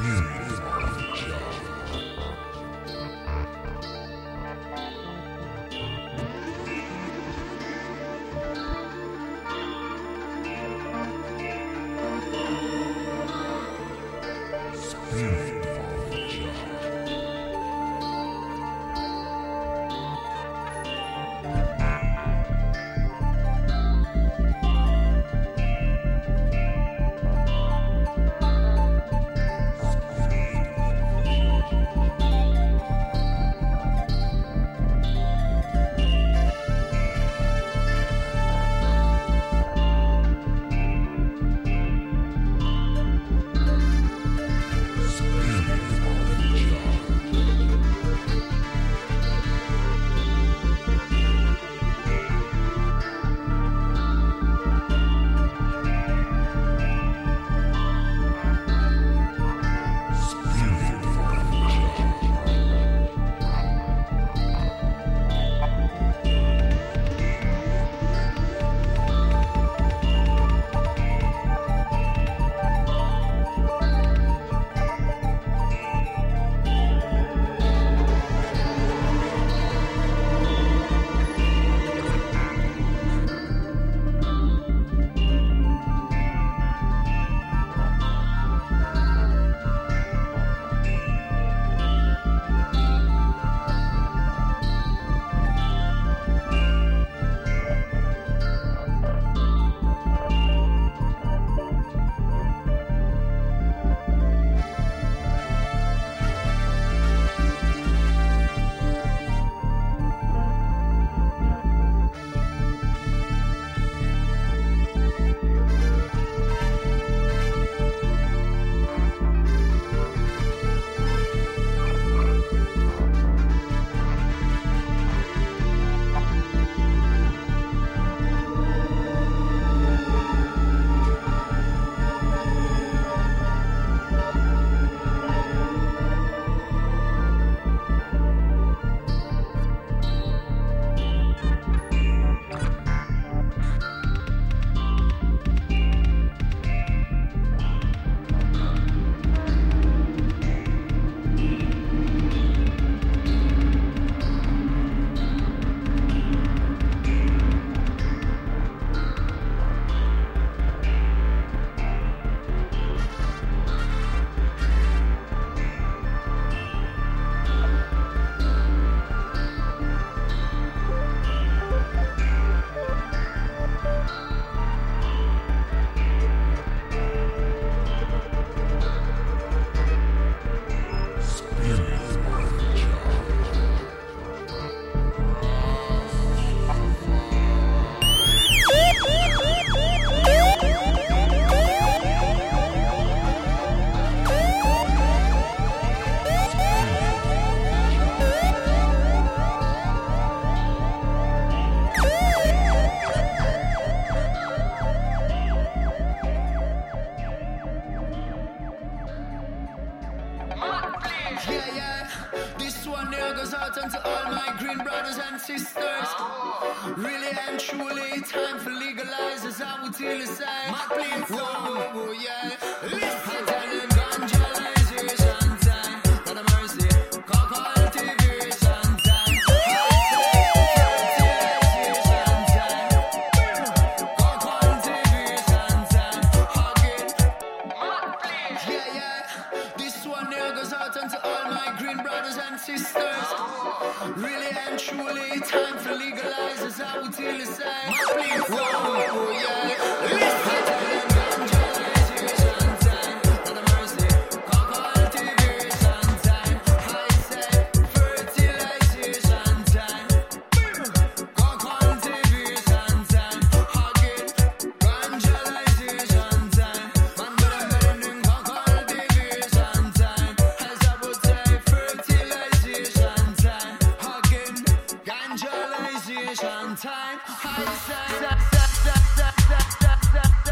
sisters. Really and truly, time for legalizers. I will tell you, say, my please, whoa, yeah. Listen, tell them evangelization time. God have mercy, cultivation time. Fertilization time. Cultivation time. Hugging, yeah. This one here goes out unto all my green brothers and sisters. Really and truly, time for legalizers. I will tell you, say, my please, whoa, yeah. Listen, tell them evangelization time. God have mercy, cultivation time. I say, fertilization time. Cultivation time. Hugging, evangelization time. Man, but I'm doing cultivation time. As I would say, fertilization time. Hugging, evangelization time. I say,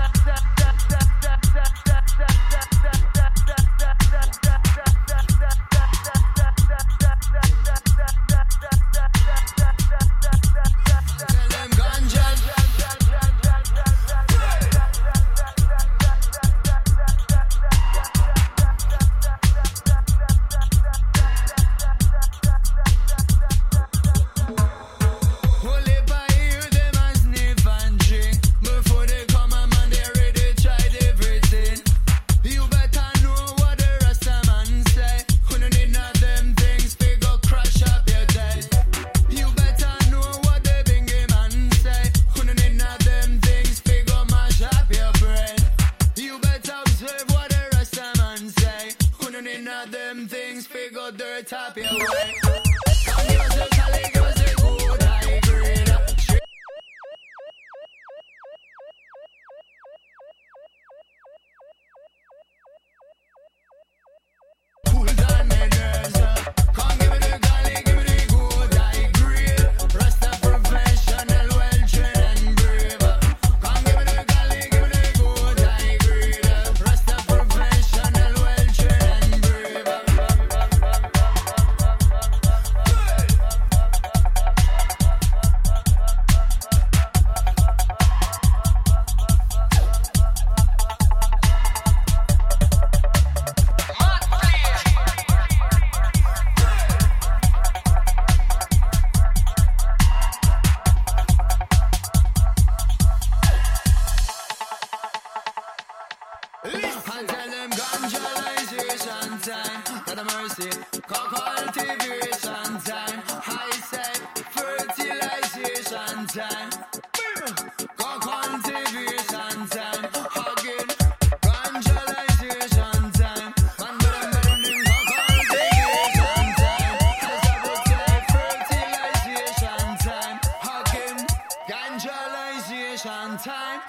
straight up your way. Come give us a Cali, give us a good high grade. Cool down the girls. Come give me the Cali, give me the good high grade. Rasta professional, well trained and brave. Come give me the Cali, give me the good high grade. Rasta professional, well trained and brave. And tell them ganjalization time, not a mercy, cultivation time, I say fertilization time, cultivation time, again, ganjalization time, and burning cultivation time, as I would say fertilization time, again, ganjalization time.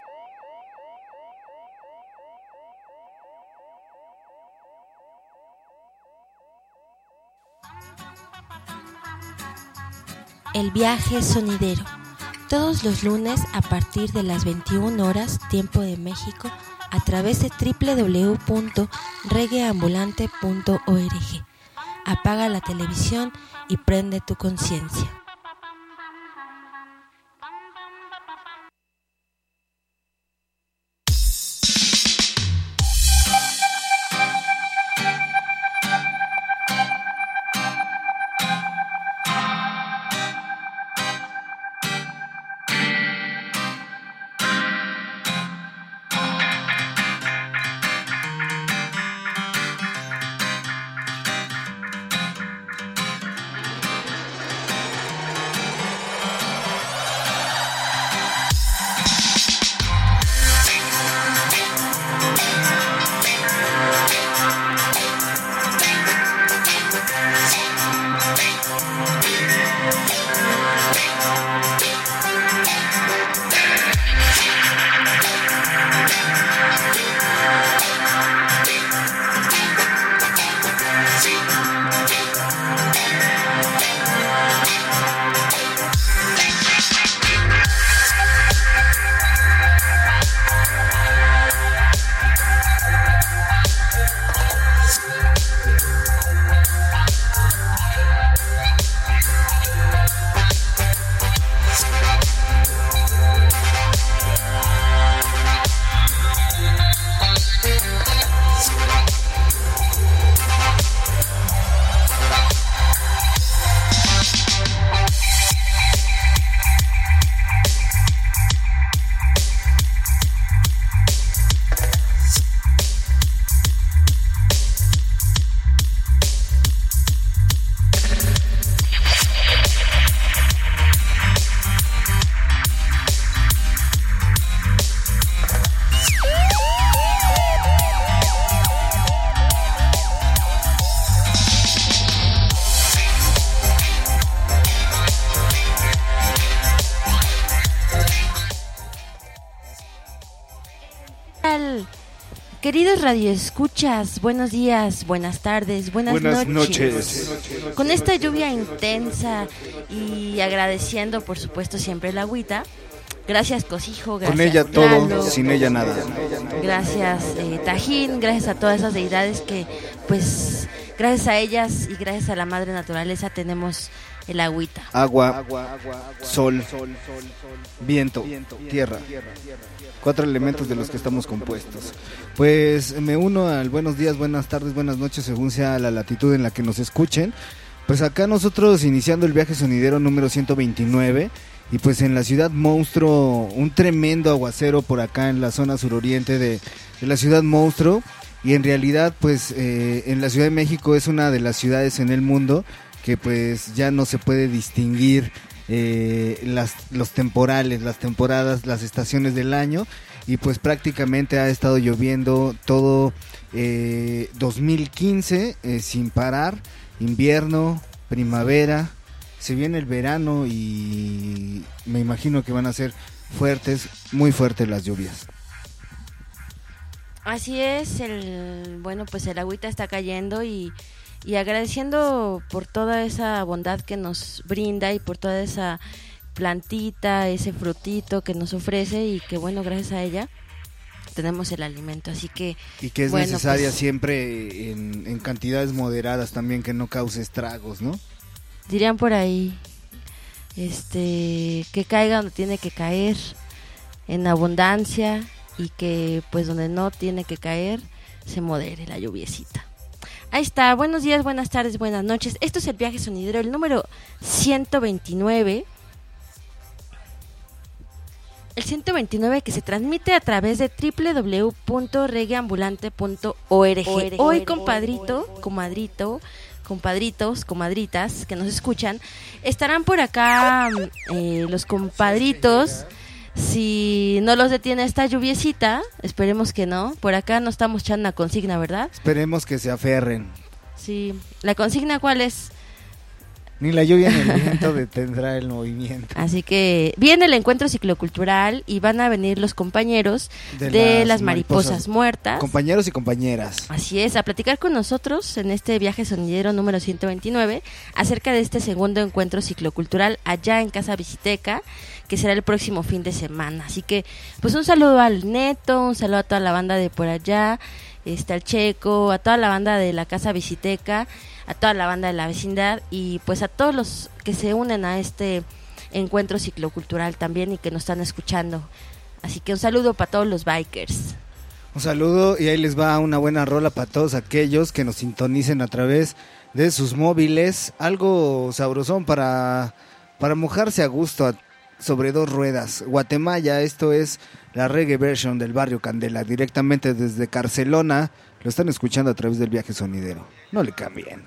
El viaje sonidero, todos los lunes a partir de las 21 horas, tiempo de México, a través de www.reggaeambulante.org. Apaga la televisión y prende tu conciencia. Queridos radioescuchas, buenos días, buenas tardes, buenas noches. Con esta lluvia intensa y agradeciendo, por supuesto, siempre el agüita. Gracias, Cosijo. Gracias, con ella todo, Lalo, sin ella nada. Gracias, Tajín. Gracias a todas esas deidades que, pues, gracias a ellas y gracias a la madre naturaleza tenemos el agüita. Agua, sol, viento, tierra. 4 elementos de los que estamos compuestos. Pues me uno al buenos días, buenas tardes, buenas noches, según sea la latitud en la que nos escuchen. Pues acá nosotros iniciando el viaje sonidero número 129. Y pues en la ciudad monstruo, un tremendo aguacero por acá en la zona suroriente de la ciudad monstruo. Y en realidad pues en la Ciudad de México es una de las ciudades en el mundo que pues ya no se puede distinguir los temporales, las temporadas, las estaciones del año, y pues prácticamente ha estado lloviendo todo 2015 sin parar, invierno, primavera, se viene el verano y me imagino que van a ser muy fuertes las lluvias. Así es, pues el agüita está cayendo y agradeciendo por toda esa bondad que nos brinda y por toda esa plantita, ese frutito que nos ofrece y que bueno, gracias a ella tenemos el alimento, así que... Y que es necesaria pues, siempre en cantidades moderadas también, que no cause estragos, ¿no? Dirían por ahí, que caiga donde tiene que caer, en abundancia, y que pues donde no tiene que caer, se modere la lluviecita. Ahí está, buenos días, buenas tardes, buenas noches. Esto es el Viaje Sonidero, el número 129. El 129 que se transmite a través de www.reggaeambulante.org. Hoy, compadrito, compadritos, comadritas que nos escuchan, estarán por acá los compadritos. Si no los detiene esta lluviecita, esperemos que no. Por acá no estamos echando una consigna, ¿verdad? Esperemos que se aferren. Sí, ¿la consigna cuál es? Ni la lluvia ni el viento detendrá el movimiento. Así que viene el encuentro ciclocultural y van a venir los compañeros de las mariposas muertas. Compañeros y compañeras. Así es, a platicar con nosotros en este Viaje Sonidero número 129 acerca de este segundo encuentro ciclocultural allá en Casa Visiteca, que será el próximo fin de semana. Así que, pues un saludo al Neto, un saludo a toda la banda de por allá, al Checo, a toda la banda de la Casa Visiteca, a toda la banda de la vecindad y pues a todos los que se unen a este encuentro ciclocultural también y que nos están escuchando. Así que un saludo para todos los bikers. Un saludo y ahí les va una buena rola para todos aquellos que nos sintonicen a través de sus móviles. Algo sabrosón para mojarse a gusto sobre dos ruedas. Guatemala, esto es la reggae version del barrio Candela, directamente desde Barcelona. Lo están escuchando a través del Viaje Sonidero. No le cambien.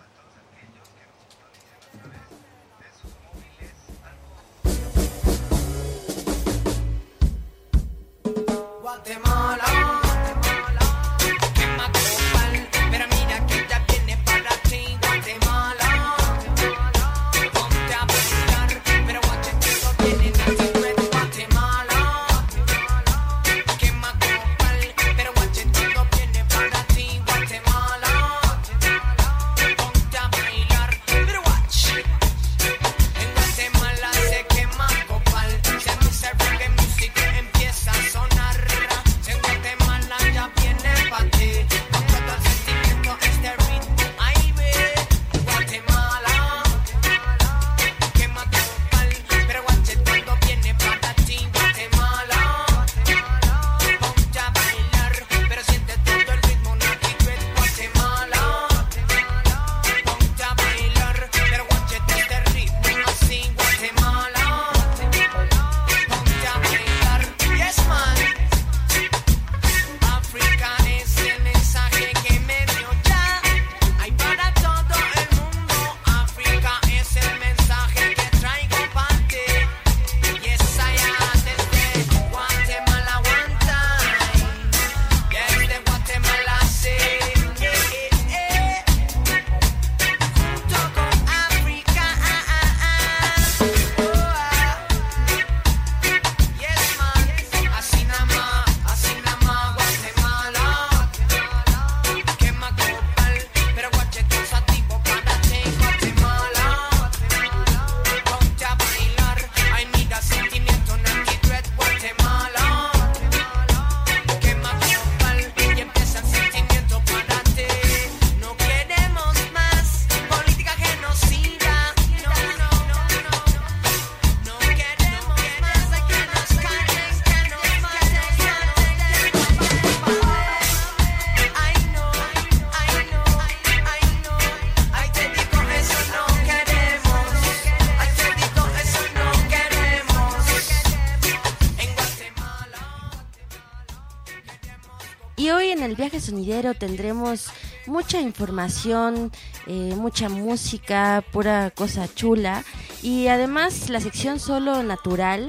Y hoy en el Viaje Sonidero tendremos mucha información, mucha música, pura cosa chula. Y además la sección Solo Natural,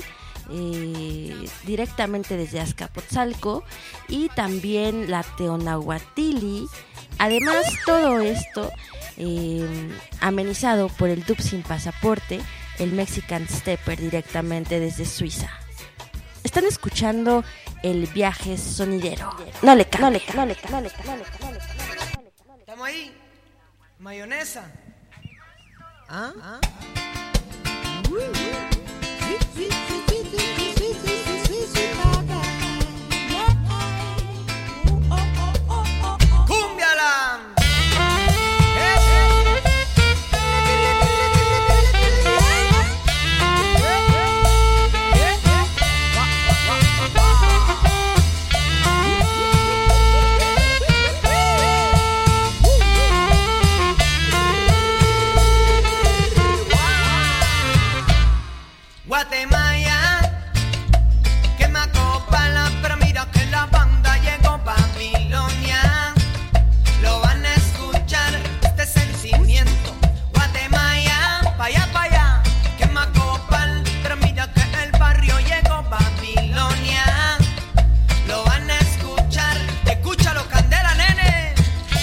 directamente desde Azcapotzalco, y también la Teonahuatili. Además, todo esto amenizado por el dub sin pasaporte, el Mexican Stepper, directamente desde Suiza. Están escuchando el viaje sonidero. No le cambia. ¿Estamos ahí? ¿Mayonesa? ¿Ah? Guatemala, que me acopala, pero mira que la banda llegó Babilonia. Lo van a escuchar, este sentimiento. Guatemala, pa' allá, que me acopala, pero mira que el barrio llegó Babilonia. Lo van a escuchar, escúchalo, Candela, nene.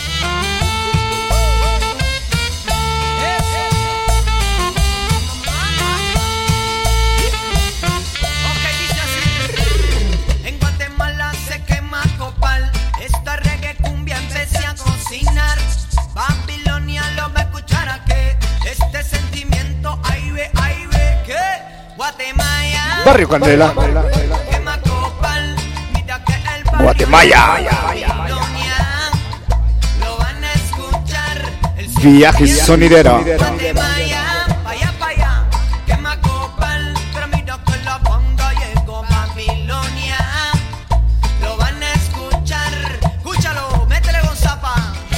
Esta reggae cumbia empecé a cocinar. Babilonia lo va a escuchar a que este sentimiento ahí ve que Guatemala, Barrio Candela, que Macopal, mira que el barrio Guatemala, Babilonia lo van a escuchar. El viaje sonidero. Guatemala, pa' allá, que Macopal, pero mira que la banda llegó Babilonia. Lo van a escuchar, escúchalo, métele con zapa.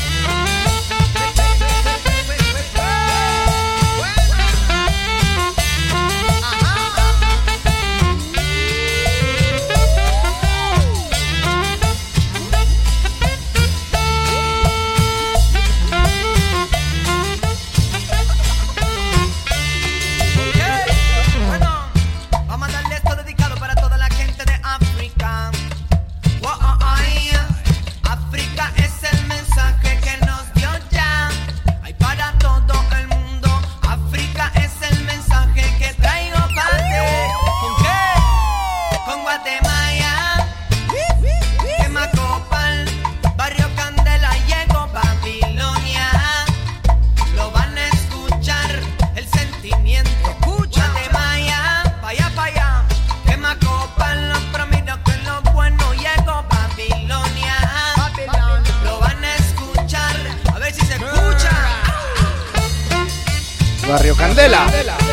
Bueno, vamos a darle esto dedicado para toda la gente de África. África es el mensaje que nos dio ya. Hay para todo el mundo. África es el mensaje que traigo para ti. ¿Con qué? Con Guatemala, que Macopal, Barrio Candela, llegó Babilonia. Lo van a escuchar, el sentimiento. Guatemala, pa' allá, que Macopal, pero mira que lo bueno llegó Babilonia. Lo van a escuchar, a ver si se escucha. Barrio Candela,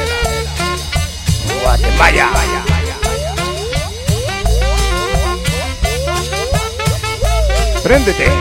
Guatemala. Préndete.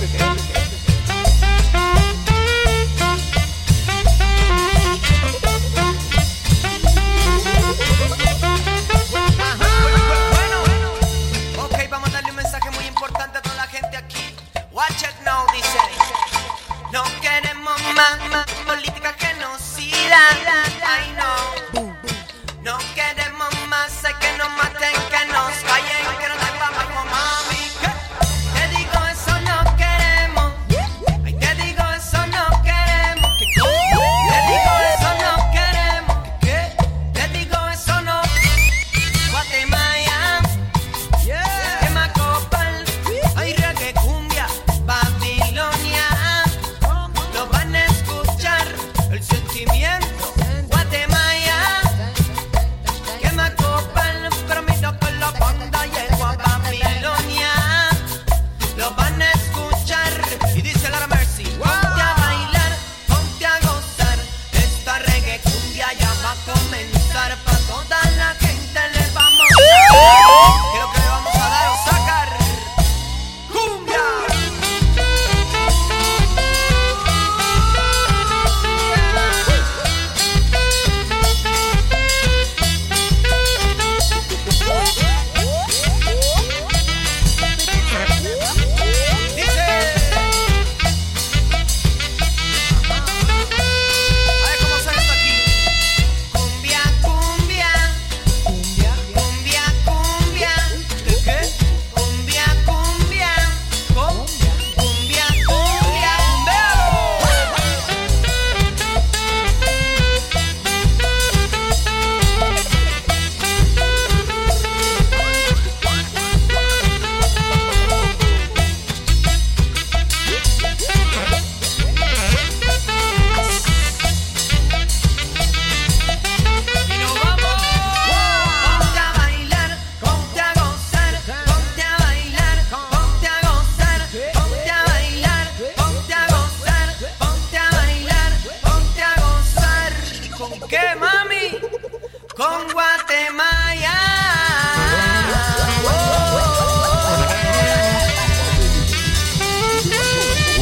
Ok, vamos a darle un mensaje muy importante a toda la gente aquí. Watch it now, dice. No queremos más política genocida. Ay, no. No queremos más, hay que nos maten, que nos callen, que nos den pa' abajo, mami. ¿Qué? Te digo, eso no queremos. Ay, te digo, eso no queremos. ¿Qué? Te digo, eso no queremos. ¿Qué? Te digo, eso no. Guatemala, que Macopal, hay reggae cumbia, Babilonia. Lo van a escuchar.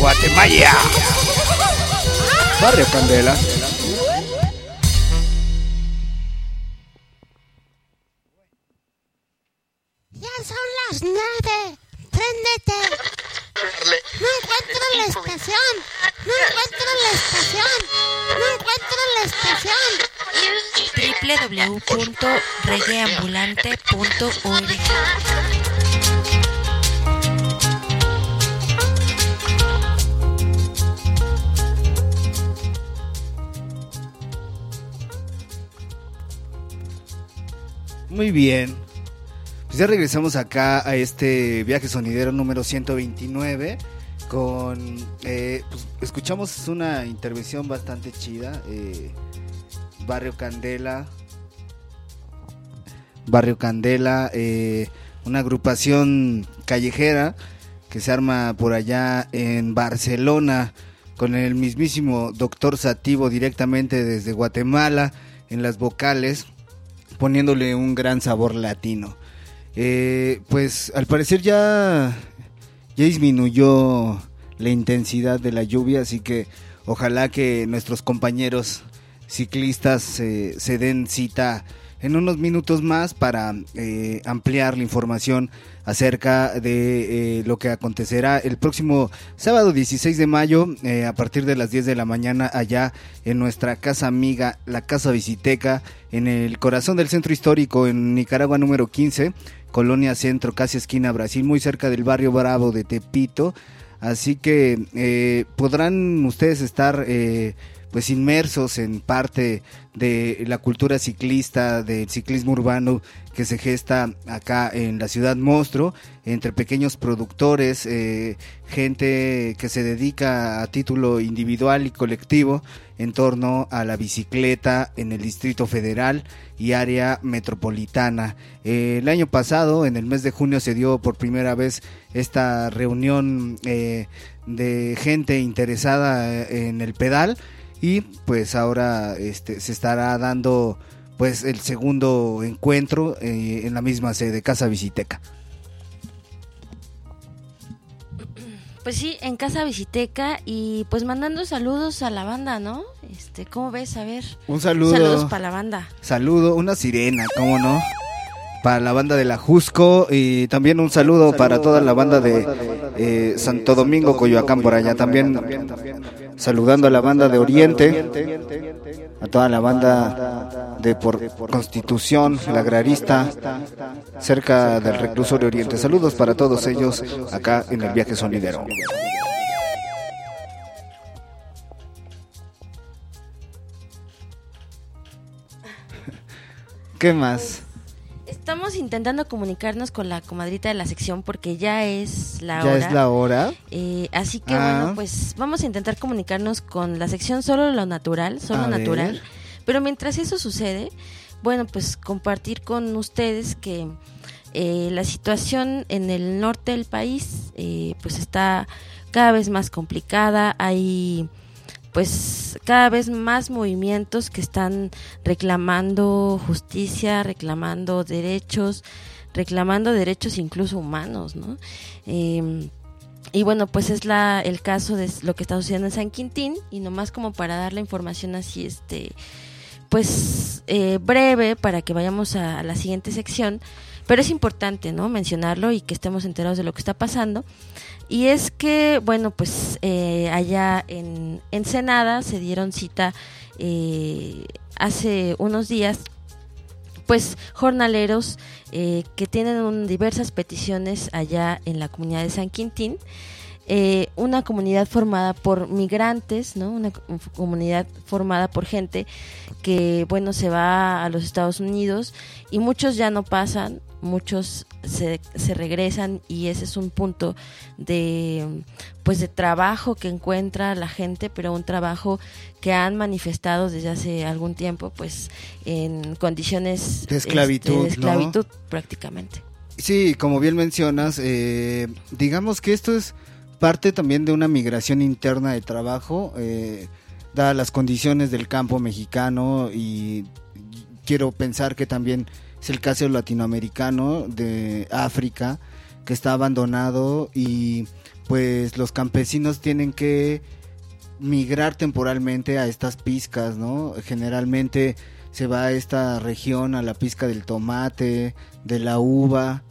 Guatemala. Barrio Candela. Ya son las 9. Préndete. No encuentro la estación. No encuentro la estación. No encuentro la estación. www.reggaeambulante.org. Muy bien. Pues ya regresamos acá a este viaje sonidero número 129 con... pues escuchamos una intervención bastante chida. Barrio Candela, una agrupación callejera que se arma por allá en Barcelona con el mismísimo Doctor Sativo directamente desde Guatemala en las vocales, poniéndole un gran sabor latino. Pues al parecer ya disminuyó la intensidad de la lluvia, así que ojalá que nuestros compañeros ciclistas se den cita en unos minutos más para ampliar la información acerca de lo que acontecerá el próximo sábado 16 de mayo a partir de las 10 de la mañana allá en nuestra casa amiga, la Casa Visiteca, en el corazón del centro histórico en Nicaragua número 15, Colonia Centro, casi esquina Brasil, muy cerca del barrio Bravo de Tepito. Así que podrán ustedes estar pues inmersos en parte de la cultura ciclista, del ciclismo urbano que se gesta acá en la ciudad monstruo, entre pequeños productores, gente que se dedica a título individual y colectivo en torno a la bicicleta en el Distrito Federal y área metropolitana. El año pasado, en el mes de junio, se dio por primera vez esta reunión de gente interesada en el pedal, y pues ahora se estará dando pues el segundo encuentro en la misma sede, Casa Visiteca. Pues sí, en Casa Visiteca, y pues mandando saludos a la banda, ¿no? ¿Cómo ves? A ver. Un saludo. Saludos para la banda. Saludo, una sirena, ¿cómo no? Para la banda de la Jusco, y también un saludo para toda la banda de Santo Domingo, Coyoacán, por allá también. Saludando a la banda de Oriente, a toda la banda de por Constitución, la agrarista, cerca del reclusorio Oriente. Saludos para todos ellos acá en el viaje sonidero. ¿Qué más? Estamos intentando comunicarnos con la comadrita de la sección porque ya es la hora. ¿Ya es la hora? Así que bueno, pues vamos a intentar comunicarnos con la sección Solo lo Natural, Solo Natural. Pero mientras eso sucede, bueno, pues compartir con ustedes que la situación en el norte del país pues está cada vez más complicada. Hay pues cada vez más movimientos que están reclamando justicia, reclamando derechos incluso humanos, ¿no? Y bueno, pues es el caso de lo que está sucediendo en San Quintín, y nomás como para dar la información así, pues breve, para que vayamos a la siguiente sección, pero es importante, ¿no?, mencionarlo y que estemos enterados de lo que está pasando. Y es que, bueno, pues allá en Ensenada se dieron cita hace unos días, pues jornaleros que tienen diversas peticiones allá en la comunidad de San Quintín, una comunidad formada por migrantes, ¿no?, una comunidad formada por gente que, bueno, se va a los Estados Unidos, y muchos ya no pasan, muchos se regresan, y ese es un punto de pues de trabajo que encuentra la gente, pero un trabajo que han manifestado desde hace algún tiempo, pues en condiciones de esclavitud, ¿no?, prácticamente. Sí, como bien mencionas, digamos que esto es parte también de una migración interna de trabajo, dadas las condiciones del campo mexicano, y quiero pensar que también es el caso latinoamericano, de África, que está abandonado y pues los campesinos tienen que migrar temporalmente a estas pizcas, ¿no? Generalmente se va a esta región a la pizca del tomate, de la uva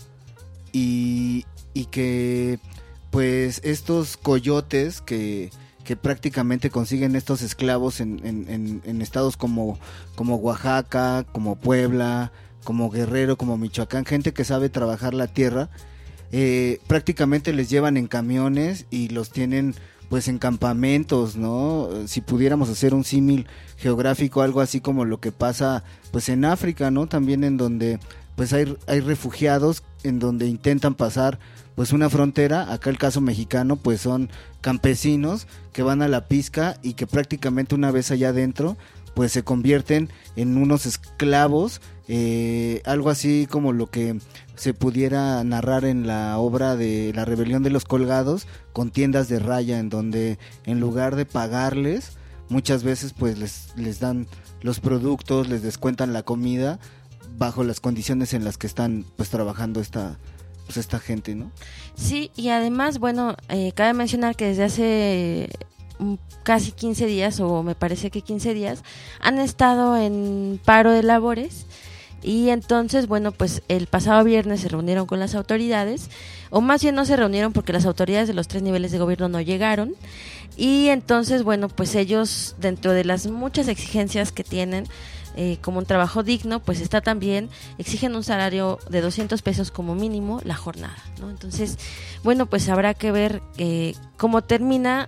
y que pues estos coyotes que prácticamente consiguen estos esclavos en estados como Oaxaca, como Puebla, como Guerrero, como Michoacán, gente que sabe trabajar la tierra, prácticamente les llevan en camiones y los tienen pues en campamentos, ¿no? Si pudiéramos hacer un símil geográfico, algo así como lo que pasa pues en África, ¿no? También en donde pues hay refugiados en donde intentan pasar pues una frontera. Acá el caso mexicano pues son campesinos que van a la pizca y que prácticamente una vez allá adentro pues se convierten en unos esclavos, algo así como lo que se pudiera narrar en la obra de La Rebelión de los Colgados, con tiendas de raya en donde en lugar de pagarles muchas veces pues les dan los productos, les descuentan la comida bajo las condiciones en las que están pues trabajando esta gente, ¿no? Sí, y además, bueno, cabe mencionar que desde hace casi 15 días, o me parece que 15 días, han estado en paro de labores. Y entonces, bueno, pues el pasado viernes se reunieron con las autoridades, o más bien no se reunieron porque las autoridades de los 3 niveles de gobierno no llegaron. Y entonces, bueno, pues ellos, dentro de las muchas exigencias que tienen, como un trabajo digno, pues está también, exigen un salario de 200 pesos como mínimo la jornada, ¿no? Entonces, bueno, pues habrá que ver cómo termina.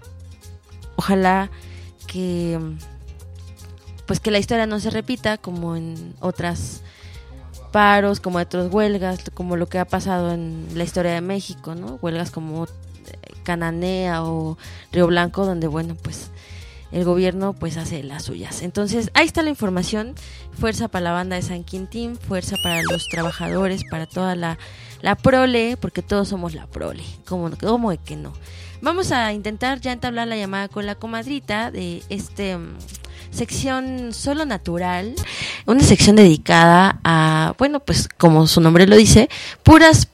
Ojalá que pues que la historia no se repita como en otras paros, como otras huelgas, como lo que ha pasado en la historia de México, ¿no? Huelgas como Cananea o Río Blanco, donde, bueno, pues el gobierno pues hace las suyas. Entonces, ahí está la información. Fuerza para la banda de San Quintín, fuerza para los trabajadores, para toda la prole, porque todos somos la prole. ¿Cómo de que no? Vamos a intentar ya entablar la llamada con la comadrita de sección Solo Natural, una sección dedicada a, bueno, pues como su nombre lo dice, puras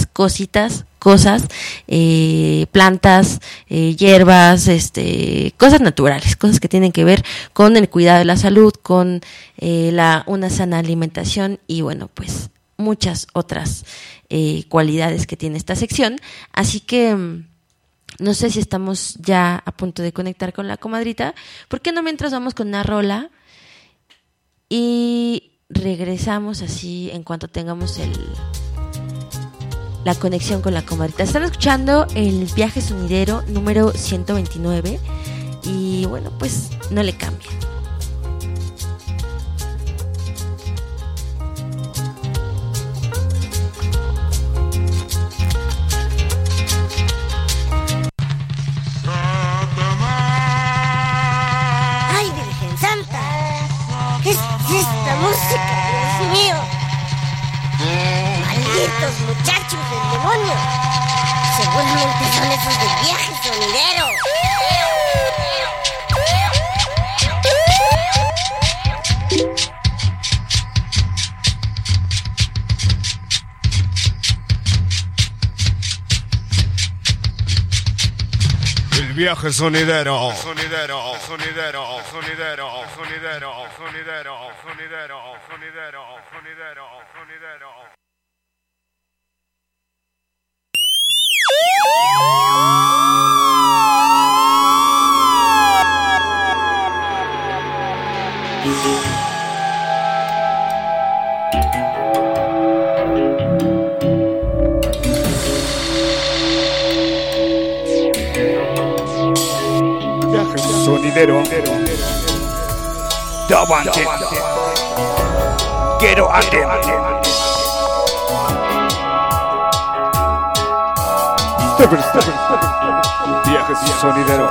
cosas, plantas, hierbas, cosas naturales, cosas que tienen que ver con el cuidado de la salud, con una sana alimentación y, bueno, pues muchas otras cualidades que tiene esta sección. Así que no sé si estamos ya a punto de conectar con la comadrita. ¿Por qué no mientras vamos con una rola? Y regresamos así en cuanto tengamos la conexión con la comadrita. Están escuchando el Viaje Sonidero número 129. Y bueno, pues no le cambien. Esta música, Dios mío. Malditos muchachos del demonio. Seguramente son esos del Viaje Sonidero. El Viaje Sonidero. Sonidero. Davante. Quiero andem. Viaje Sonidero.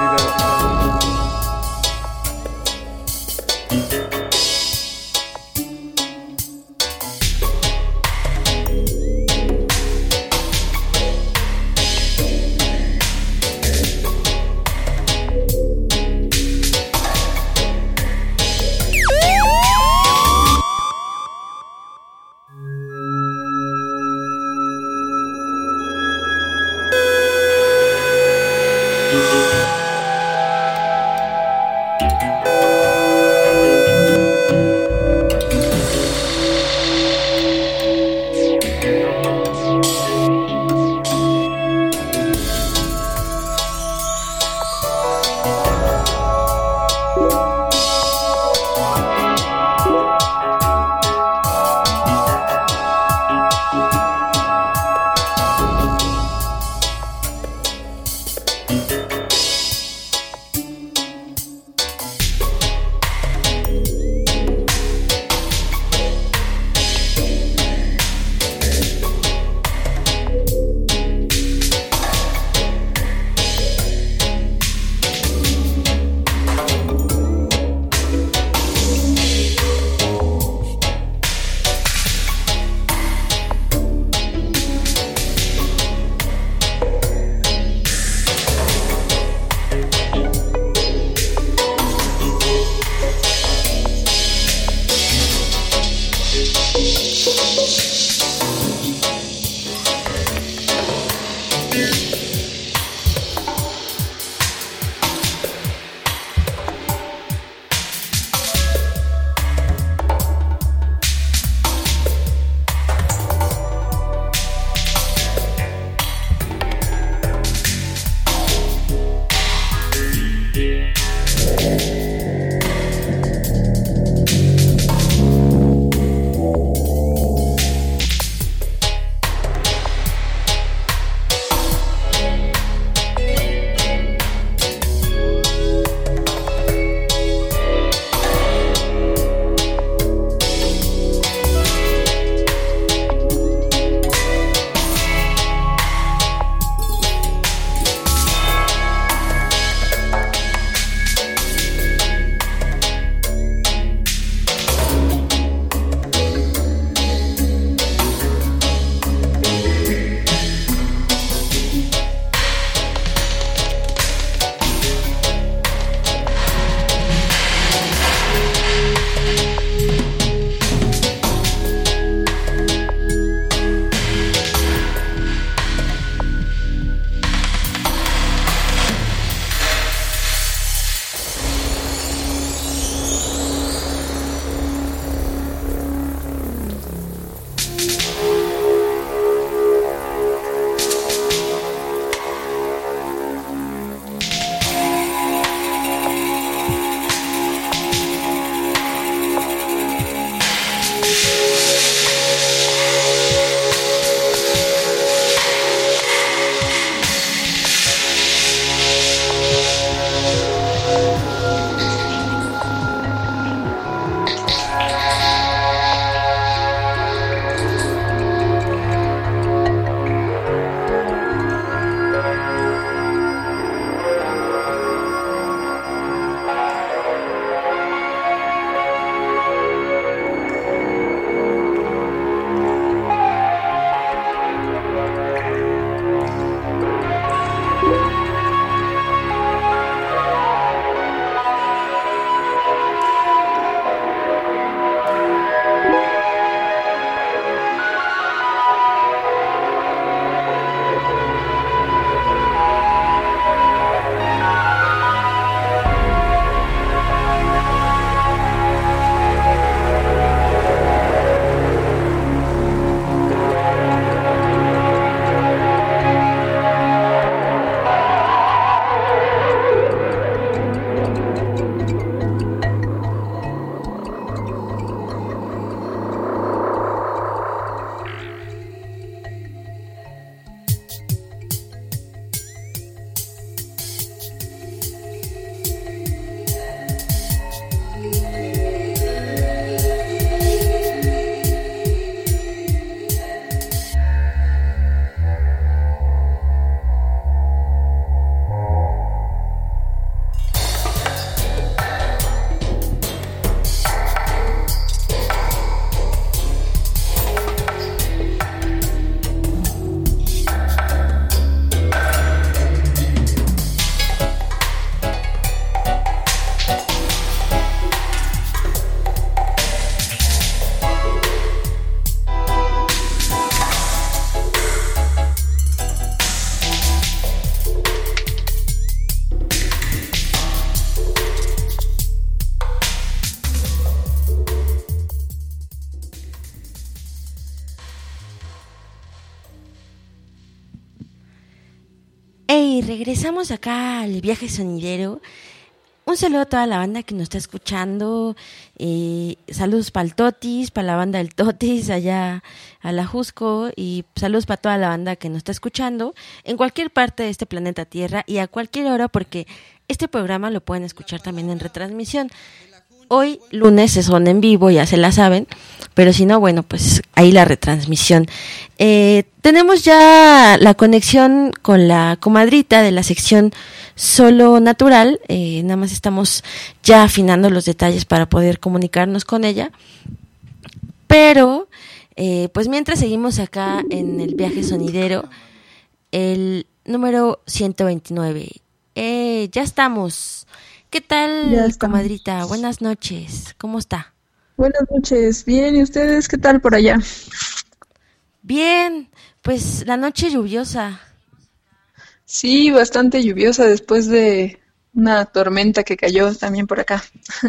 regresamos acá al viaje sonidero. Un saludo a toda la banda que nos está escuchando. Saludos para el Totis, para la banda del Totis, allá a la Jusco. Y saludos para toda la banda que nos está escuchando en cualquier parte de este planeta Tierra y a cualquier hora, porque este programa lo pueden escuchar también en retransmisión. Hoy, lunes, son en vivo, ya se la saben, pero si no, bueno, pues ahí la retransmisión. Tenemos ya la conexión con la comadrita de la sección Solo Natural, nada más estamos ya afinando los detalles para poder comunicarnos con ella, pero pues mientras seguimos acá en el viaje sonidero, el número 129, ya estamos. ¿Qué tal, comadrita? Buenas noches. ¿Cómo está? Buenas noches. Bien, ¿y ustedes qué tal por allá? Bien, pues la noche lluviosa. Sí, bastante lluviosa después de una tormenta que cayó también por acá.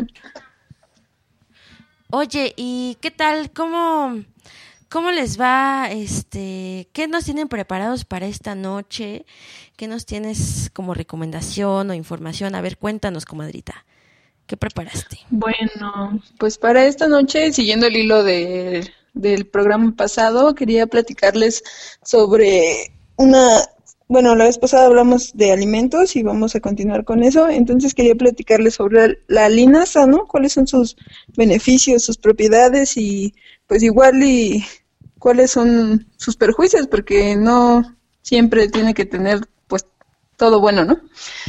Oye, ¿y qué tal? ¿Cómo les va? ¿Qué nos tienen preparados para esta noche? ¿Qué nos tienes como recomendación o información? A ver, cuéntanos, comadrita. ¿Qué preparaste? Bueno, pues para esta noche, siguiendo el hilo del programa pasado, quería platicarles sobre Bueno, la vez pasada hablamos de alimentos y vamos a continuar con eso. Entonces quería platicarles sobre la linaza, ¿no? ¿Cuáles son sus beneficios, sus propiedades y pues igual y cuáles son sus perjuicios? Porque no siempre tiene que tener pues todo bueno, ¿no?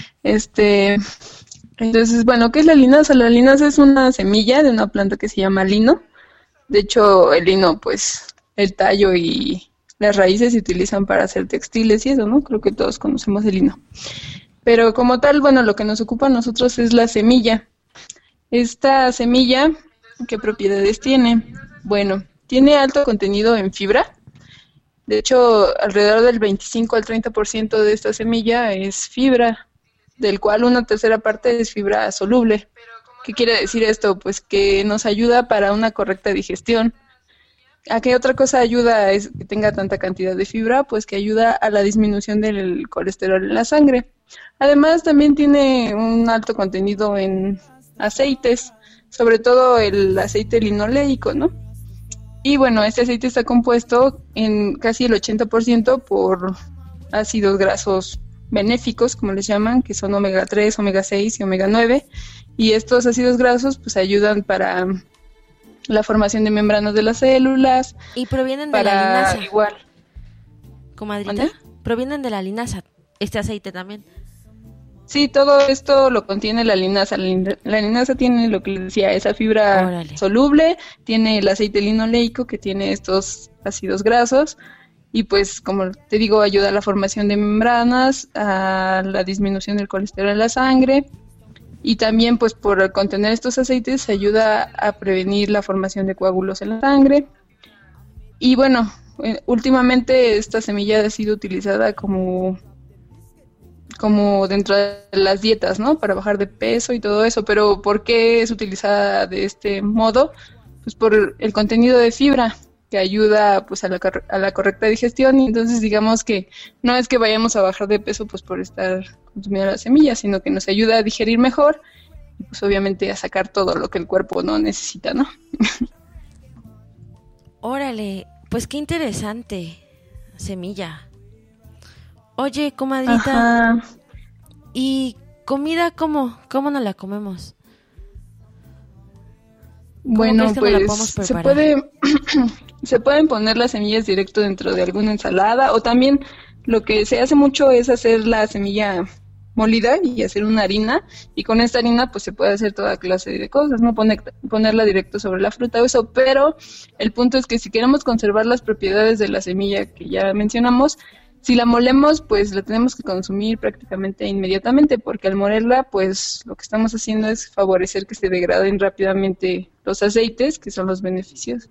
Entonces, bueno, ¿qué es la linaza? La linaza es una semilla de una planta que se llama lino. De hecho, el lino, pues, el tallo y las raíces se utilizan para hacer textiles y eso, ¿no? Creo que todos conocemos el lino. Pero como tal, bueno, lo que nos ocupa a nosotros es la semilla. Esta semilla, ¿qué propiedades tiene? Bueno, tiene alto contenido en fibra. De hecho, alrededor del 25 al 30% de esta semilla es fibra, del cual una tercera parte es fibra soluble. ¿Qué quiere decir esto? Pues que nos ayuda para una correcta digestión. ¿A qué otra cosa ayuda es que tenga tanta cantidad de fibra? Pues que ayuda a la disminución del colesterol en la sangre. Además, también tiene un alto contenido en aceites, sobre todo el aceite linoleico, ¿no? Y bueno, este aceite está compuesto en casi el 80% por ácidos grasos benéficos, como les llaman, que son omega 3, omega 6 y omega 9. Y estos ácidos grasos pues ayudan para la formación de membranas de las células. Y provienen de la linaza. Igual. Comadrita, ¿Dónde? provienen de la linaza, este aceite también. Sí, todo esto lo contiene la linaza. La linaza tiene lo que les decía, esa fibra Órale. soluble, tiene el aceite linoleico que tiene estos ácidos grasos y pues como te digo ayuda a la formación de membranas, a la disminución del colesterol en la sangre y también pues por contener estos aceites ayuda a prevenir la formación de coágulos en la sangre. Y bueno, últimamente esta semilla ha sido utilizada como dentro de las dietas, ¿no? Para bajar de peso y todo eso, pero ¿por qué es utilizada de este modo? Pues por el contenido de fibra que ayuda pues a la correcta digestión y entonces digamos que no es que vayamos a bajar de peso pues por estar consumiendo la semilla, sino que nos ayuda a digerir mejor y pues obviamente a sacar todo lo que el cuerpo no necesita, ¿no? Órale, pues qué interesante semilla. Oye, comadrita, Ajá. ¿y comida cómo nos la comemos? Bueno, crees que nos la pues podemos preparar? se pueden poner las semillas directo dentro de alguna ensalada o también lo que se hace mucho es hacer la semilla molida y hacer una harina y con esta harina pues se puede hacer toda clase de cosas, no ponerla directo sobre la fruta o eso, pero el punto es que si queremos conservar las propiedades de la semilla que ya mencionamos, si la molemos, pues la tenemos que consumir prácticamente inmediatamente, porque al molerla, pues lo que estamos haciendo es favorecer que se degraden rápidamente los aceites, que son los beneficos.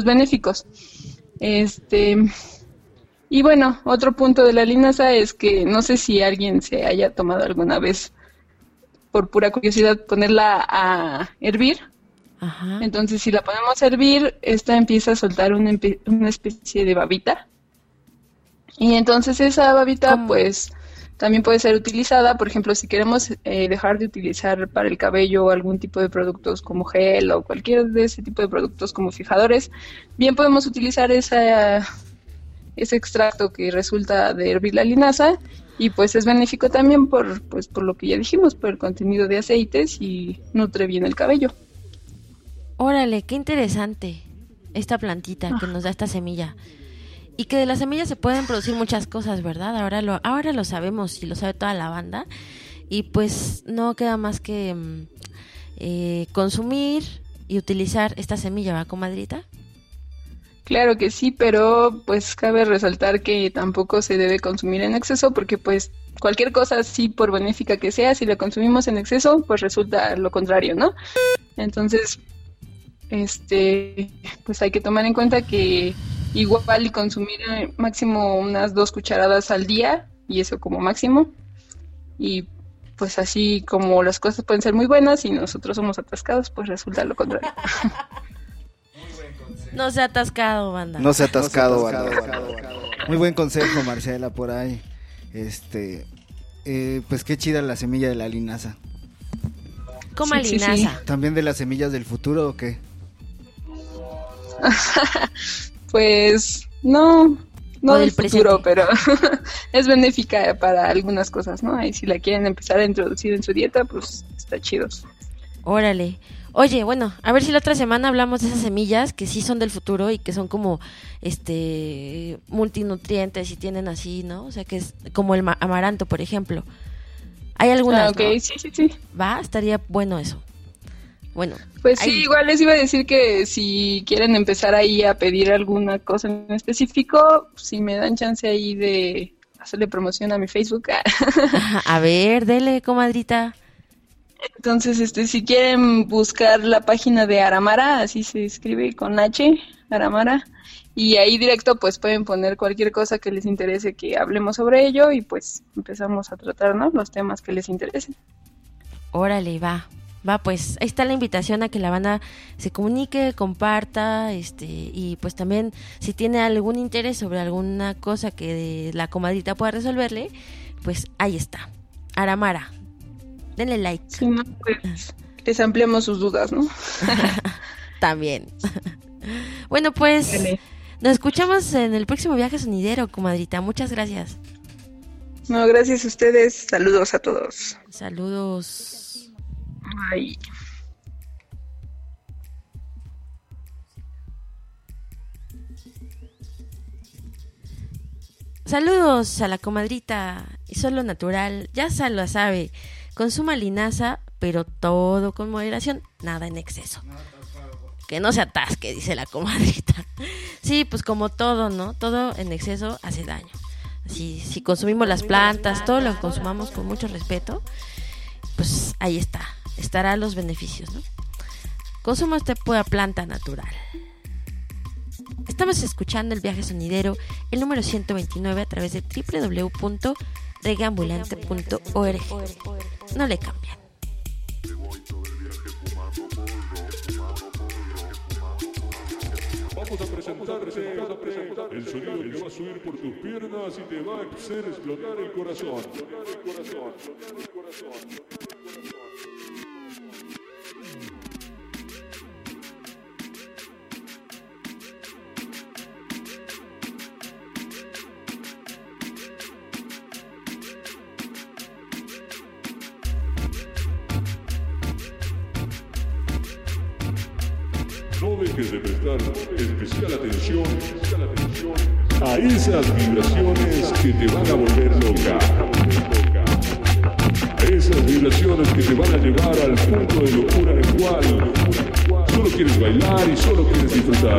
Y bueno, otro punto de la linaza es que no sé si alguien se haya tomado alguna vez, por pura curiosidad, ponerla a hervir. Ajá. Entonces, si la ponemos a hervir, esta empieza a soltar una especie de babita. Y entonces esa babita, ¿Cómo? pues, también puede ser utilizada, por ejemplo, si queremos dejar de utilizar para el cabello algún tipo de productos como gel o cualquier de ese tipo de productos como fijadores, bien podemos utilizar ese extracto que resulta de hervir la linaza, y pues es benéfico también por lo que ya dijimos, por el contenido de aceites, y nutre bien el cabello. Órale, qué interesante esta plantita que nos da esta semilla. Y que de las semillas se pueden producir muchas cosas, ¿verdad? Ahora lo sabemos y lo sabe toda la banda. Y pues no queda más que consumir y utilizar esta semilla, ¿va, comadrita? Claro que sí, pero pues cabe resaltar que tampoco se debe consumir en exceso, porque pues cualquier cosa, así por benéfica que sea, si la consumimos en exceso, pues resulta lo contrario, ¿no? Entonces, pues hay que tomar en cuenta que igual y consumir máximo unas 2 cucharadas al día, y eso como máximo, y pues así como las cosas pueden ser muy buenas y nosotros somos atascados, pues resulta lo contrario. No se ha atascado, banda. No se ha atascado, banda. Muy buen consejo, Marcela, por ahí. Pues qué chida la semilla de la linaza. ¿Cómo linaza? Sí. ¿También de las semillas del futuro o qué? Pues no del futuro, presente. pero es benéfica para algunas cosas, ¿no? Y si la quieren empezar a introducir en su dieta, pues está chido. Órale. Oye, bueno, a ver si la otra semana hablamos de esas semillas que sí son del futuro y que son como multinutrientes y tienen así, ¿no? O sea, que es como el amaranto, por ejemplo. Hay algunas, okay, ¿no? Sí. Va, estaría bueno eso. Bueno, pues sí, igual les iba a decir que si quieren empezar ahí a pedir alguna cosa en específico, si me dan chance ahí de hacerle promoción a mi Facebook. A ver, dele, comadrita. Entonces, si quieren buscar la página de Aramara, así se escribe con H, Aramara, y ahí directo pues pueden poner cualquier cosa que les interese que hablemos sobre ello, y pues empezamos a tratar, ¿no?, los temas que les interesen. Órale, va, pues ahí está la invitación a que la banda se comunique, comparta, y pues también si tiene algún interés sobre alguna cosa que la comadrita pueda resolverle, pues ahí está, Aramara. Denle like. Sí, no, pues les ampliamos sus dudas, ¿no? También. Bueno, pues nos escuchamos en el próximo viaje sonidero, comadrita. Muchas gracias. No, gracias a ustedes. Saludos a todos. Saludos. Bye. Saludos a la comadrita. Y solo natural, ya se lo sabe. Consuma linaza, pero todo con moderación, nada en exceso. Que no se atasque, dice la comadrita. Sí, pues como todo, ¿no? Todo en exceso hace daño. Si consumimos las plantas, todo lo que consumamos con mucho respeto, pues ahí estarán los beneficios, ¿no? Consuma usted pura planta natural. Estamos escuchando el viaje sonidero, el número 129, a través de www.reggaeambulante.org. No le cambian. Vamos a presentarte el sonido que va a subir por tus piernas y te va a hacer explotar el corazón. No dejes de prestar especial atención a esas vibraciones que te van a volver loca. Esas vibraciones que te van a llevar al punto de locura en el cual solo quieres bailar y solo quieres disfrutar.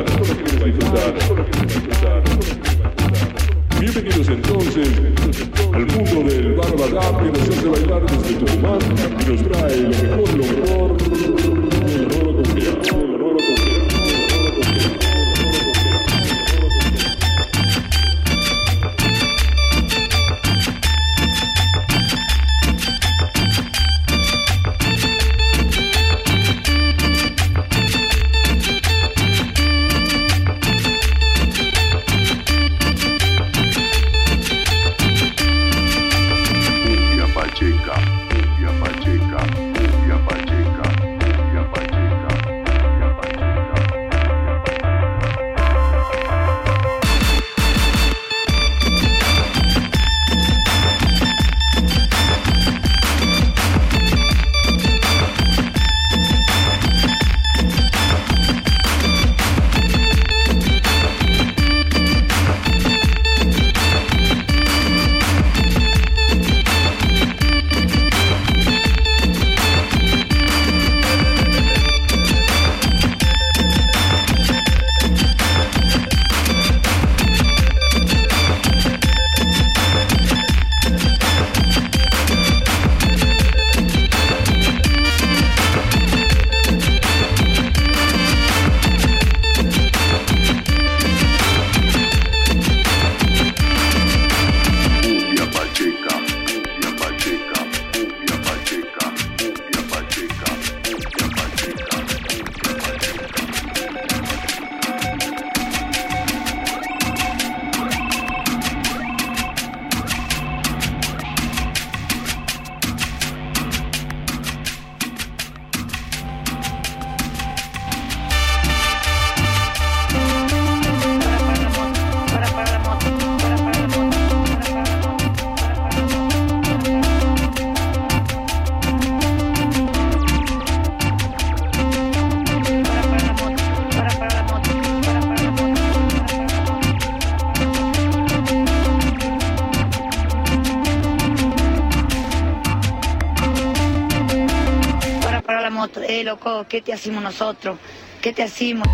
Bienvenidos entonces al mundo del Barbadap, que nos hace bailar desde Tucumán y nos trae lo mejor del rock cumbia. nosotros, loco, ¿qué te hacemos nosotros? ¿Qué te hacemos?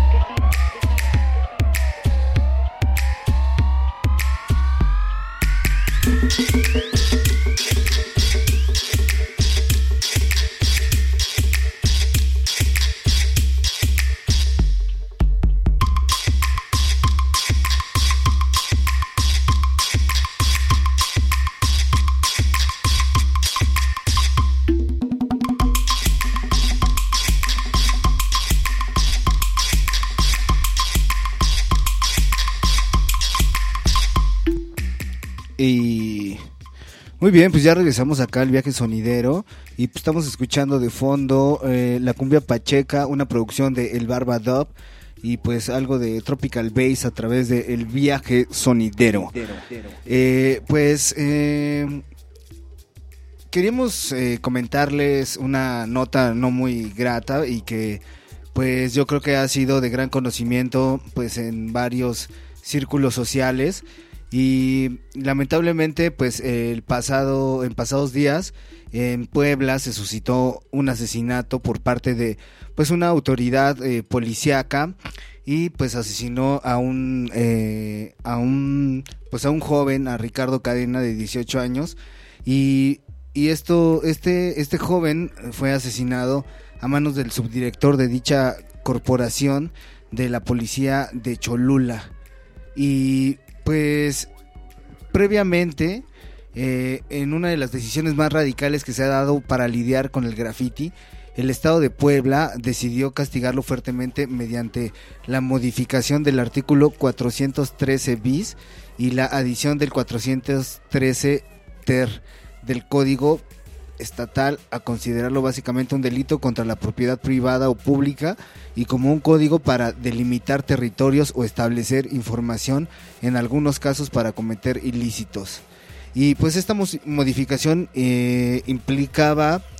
Y muy bien, pues ya regresamos acá al viaje sonidero y pues estamos escuchando de fondo la cumbia pacheca, una producción de El Barba Dub y pues algo de Tropical Bass a través de El Viaje Sonidero. Queríamos comentarles una nota no muy grata y que pues yo creo que ha sido de gran conocimiento pues en varios círculos sociales. Y lamentablemente pues en pasados días en Puebla se suscitó un asesinato por parte de pues una autoridad policíaca y pues asesinó a un joven, a Ricardo Cadena, de 18 años y este joven fue asesinado a manos del subdirector de dicha corporación de la policía de Cholula. Y pues previamente en una de las decisiones más radicales que se ha dado para lidiar con el graffiti, el estado de Puebla decidió castigarlo fuertemente mediante la modificación del artículo 413 bis y la adición del 413 ter del Código Estatal a considerarlo básicamente un delito contra la propiedad privada o pública y como un código para delimitar territorios o establecer información, en algunos casos para cometer ilícitos. Y pues esta modificación implica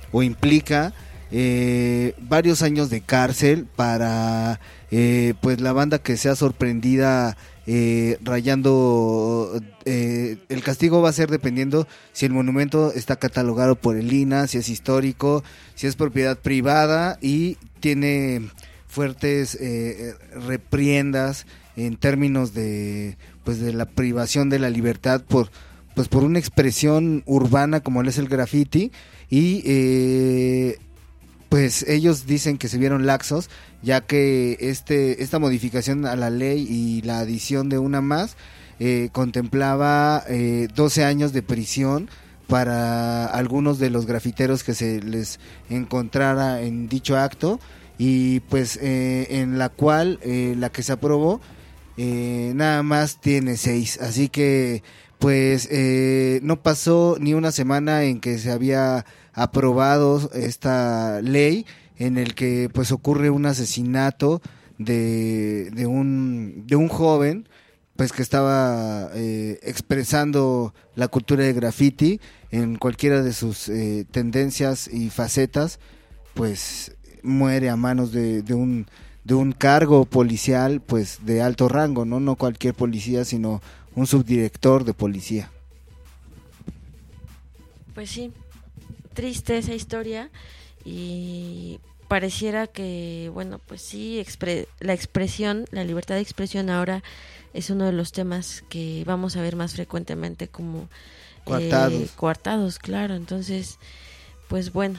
varios años de cárcel para pues la banda que sea sorprendida rayando. El castigo va a ser dependiendo si el monumento está catalogado por el INAH, si es histórico, si es propiedad privada y tiene fuertes repriendas en términos de pues de la privación de la libertad por una expresión urbana como es el graffiti y pues ellos dicen que se vieron laxos, ya que esta modificación a la ley y la adición de una más contemplaba 12 años de prisión para algunos de los grafiteros que se les encontrara en dicho acto y pues en la cual la que se aprobó nada más tiene 6, así que pues no pasó ni una semana en que se había aprobado esta ley en el que pues ocurre un asesinato de un joven pues que estaba expresando la cultura de graffiti en cualquiera de sus tendencias y facetas, pues muere a manos de un cargo policial pues de alto rango, no cualquier policía, sino un subdirector de policía. Pues sí, triste esa historia y pareciera que, bueno, pues sí, la libertad de expresión ahora es uno de los temas que vamos a ver más frecuentemente como coartados, claro. Entonces, pues bueno,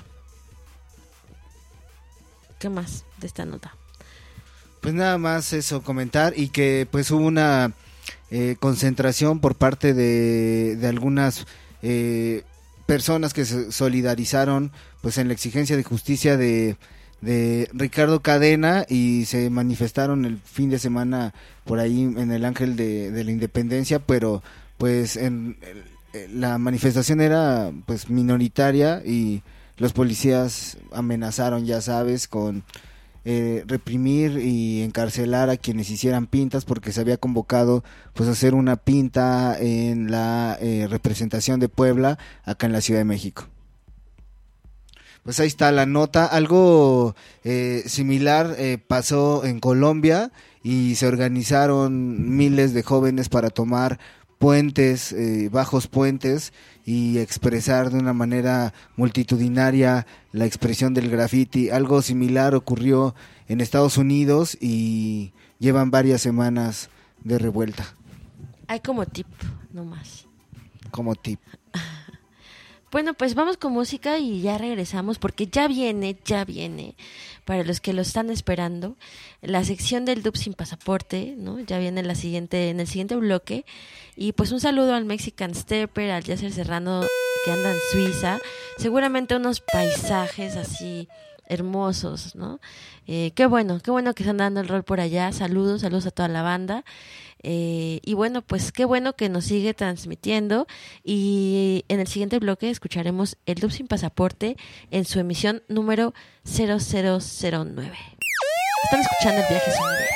¿qué más de esta nota? Pues nada más eso, comentar y que pues hubo una concentración por parte de algunas personas que se solidarizaron pues en la exigencia de justicia de Ricardo Cadena y se manifestaron el fin de semana por ahí en el Ángel de la Independencia, pero pues la manifestación era pues minoritaria y los policías amenazaron, ya sabes, con reprimir y encarcelar a quienes hicieran pintas porque se había convocado pues a hacer una pinta en la representación de Puebla acá en la Ciudad de México. Pues ahí está la nota. Algo similar pasó en Colombia y se organizaron miles de jóvenes para tomar puentes, bajos puentes, y expresar de una manera multitudinaria la expresión del graffiti. Algo similar ocurrió en Estados Unidos y llevan varias semanas de revuelta. Hay como tip, no más. Como tip. Bueno, pues vamos con música y ya regresamos porque ya viene, para los que lo están esperando, la sección del Dub Sin Pasaporte, ¿no? Ya viene en el siguiente bloque. Y pues un saludo al Mexican Stepper, al Yasser Serrano que anda en Suiza. Seguramente unos paisajes así hermosos, ¿no? Qué bueno que están dando el rol por allá. Saludos a toda la banda. Y bueno, pues qué bueno que nos sigue transmitiendo, y en el siguiente bloque escucharemos el Dub Sin Pasaporte en su emisión número 0009. Están escuchando El Viaje Sonidero.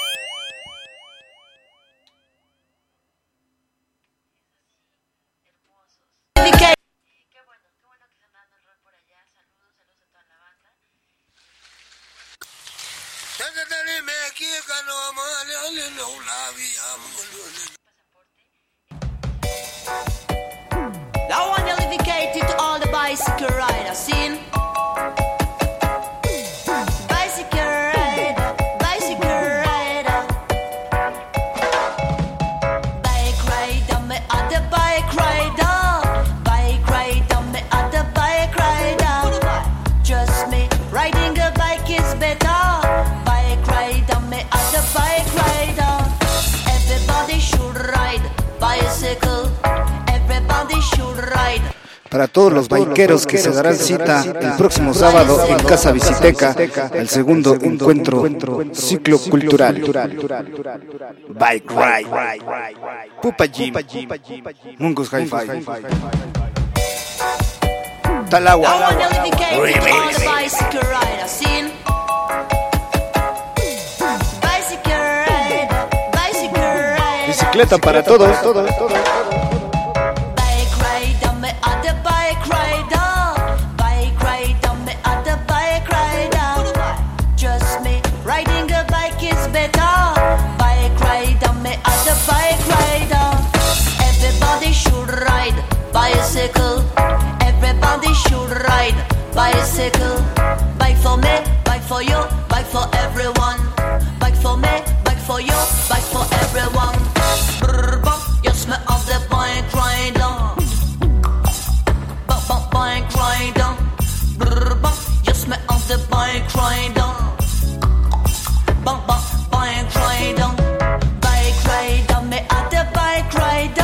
I want to dedicate it to all the bicycle riders, seen? Bicycle rider, bicycle rider. Bike rider, me other bike rider. Bike rider, me other bike rider. Trust me, riding a bike is better. Bike rider, me other bike rider. Everybody should ride bicycle. Everybody should ride. Para todos los bikeros que se darán cita el próximo sábado en Casa Visiteca, el segundo encuentro ciclo cultural. Bike Ride, Pupa Gym, Mungus Hi-Fi, Talagua, bicicleta para todos. Bicycle, everybody should ride bicycle. Bike for me, bike for you, bike for everyone. Bike for me, bike for you, bike for everyone. Brr, bump, you smell of the bike rider. Bump, bump, bike rider. Brr, bump, you smell of the bike rider. Bump, bump, bike rider. Bike rider, me at the bike rider.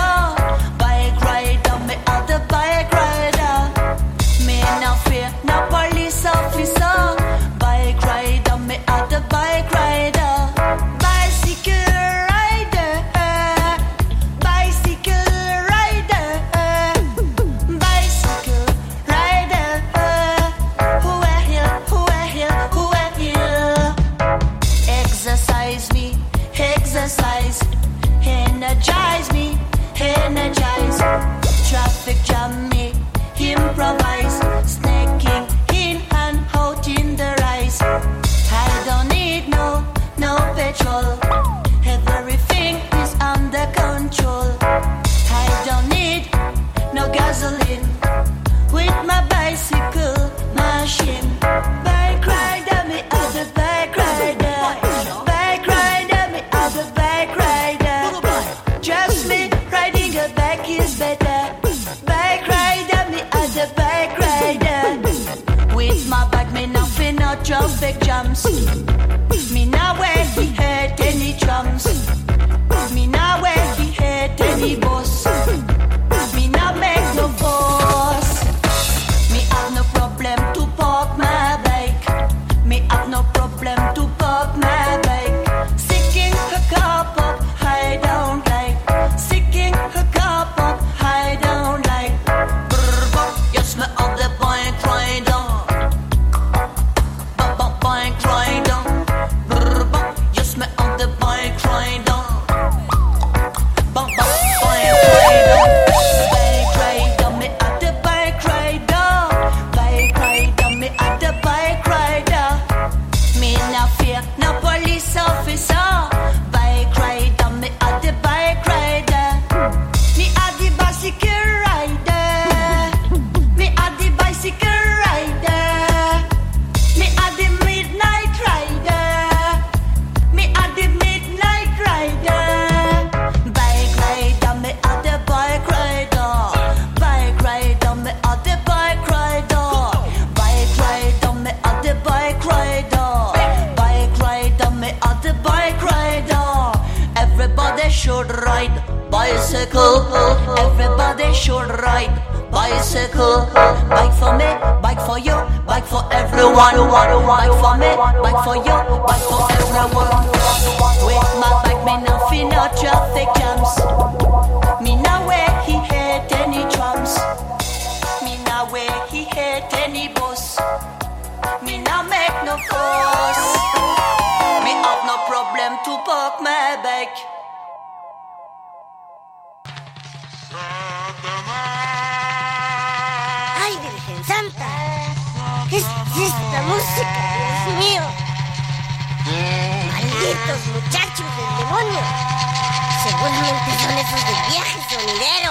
Traffic jam me, improvise, snaking in and out in the rise. I don't need no petrol, everything is under control. I don't need no gasoline, with my bicycle machine. Bike rider, me other bike rider. Bike rider, me other bike rider. Trust me, riding a bike is better. Bike rider, me other bike rider. With my bike, me nothing, no traffic jams. Me now where he hate any drums. Me now where he hate any boss. Me now make no fuss. Me have no problem to park my bike. Me have no problem to park my bike. Sicking a car park, I don't like. Sicking a car park, I don't like. Brr, you smell of the bike rider. Bike rider. Brr, you smell of the bike rider. Bike rider. should ride bicycle. Everybody should ride bicycle. Bike for me, bike for you, bike for everyone. Bike for me, bike for you, bike for everyone. With my bike, me no feel no traffic jams. Me no way he hate any trams. Me no way he hate any bus. Me no make no fuss. Me have no problem to park my bike. ¡Ay, Virgen Santa! ¿Qué es esta música, Dios mío? ¡Malditos muchachos del demonio! Seguramente son esos del viaje sonidero.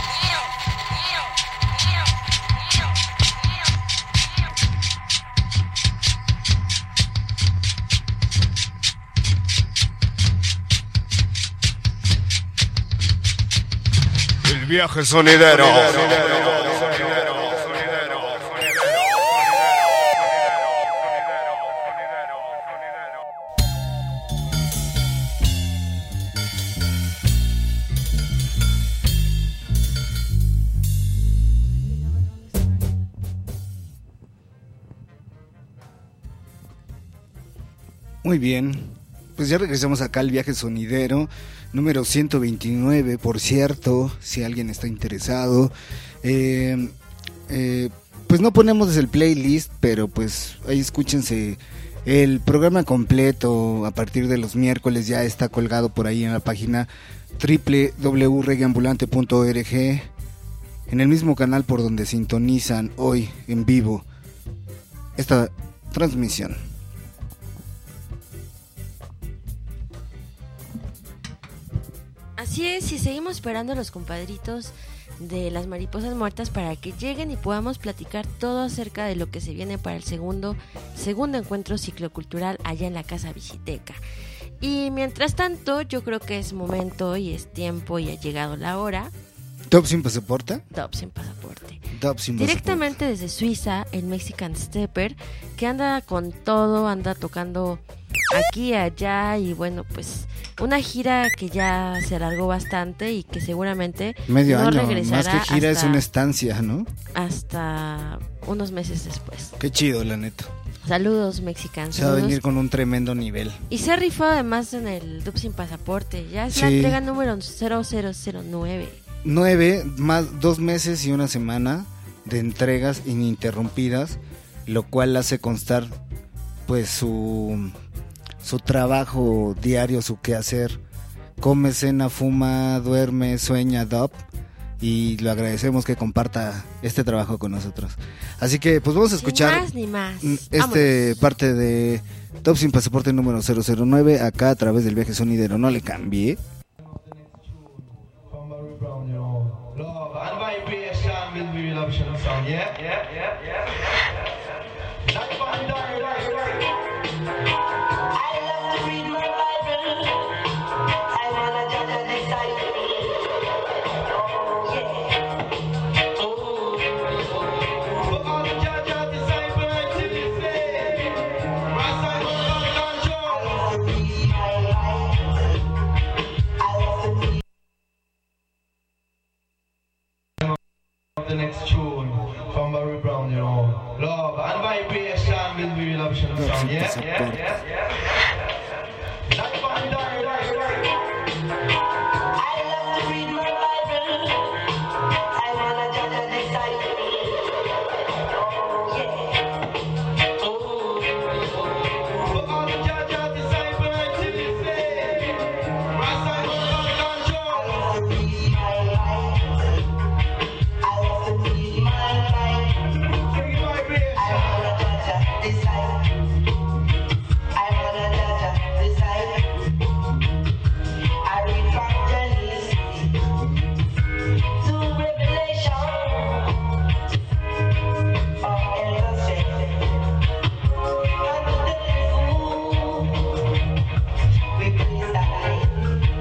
El viaje sonidero. Muy bien, pues ya regresamos acá al viaje sonidero, número 129, por cierto, si alguien está interesado. Pues no ponemos el playlist, pero pues ahí escúchense el programa completo a partir de los miércoles, ya está colgado por ahí en la página www.reggaeambulante.org, en el mismo canal por donde sintonizan hoy en vivo esta transmisión. Así es, y seguimos esperando a los compadritos de las Mariposas Muertas para que lleguen y podamos platicar todo acerca de lo que se viene para el segundo encuentro ciclocultural allá en la Casa Visiteca. Y mientras tanto, yo creo que es momento y es tiempo y ha llegado la hora. ¿Top sin pasaporte? Top sin pasaporte. Top sin Directamente pasaporte. desde Suiza, el Mexican Stepper, que anda con todo, anda tocando aquí, allá, y bueno, pues una gira que ya se alargó bastante y que seguramente medio no año, regresará. más que gira hasta, es una estancia, ¿no? Hasta unos meses después. Qué chido, la neta. Saludos, mexicanos. Se va a venir con un tremendo nivel. Y se ha rifado además en el Dub sin pasaporte. Ya es sí. La entrega número 0009. 9 más 2 meses y una semana de entregas ininterrumpidas, lo cual hace constar pues su trabajo diario, su quehacer. Come, cena, fuma, duerme, sueña, Dub, y lo agradecemos que comparta este trabajo con nosotros. Así que pues vamos a escuchar ni más. Parte de Top sin pasaporte número 009 acá a través del viaje sonidero. No le cambié. The next tune from Barry Brown, you know, love and vibration will be eruption sound, yeah. Life and direct. I love to read my Bible. I wanna judge and decide. Oh yeah. Oh. For all the judge and disciple until he say, Rasta hold on control. I love to read my life. I love to read my life. I wanna judge and decide. I wanna judge and decide. I read from Genesis to Revelation. From illustration unto the fool. We praise thy name.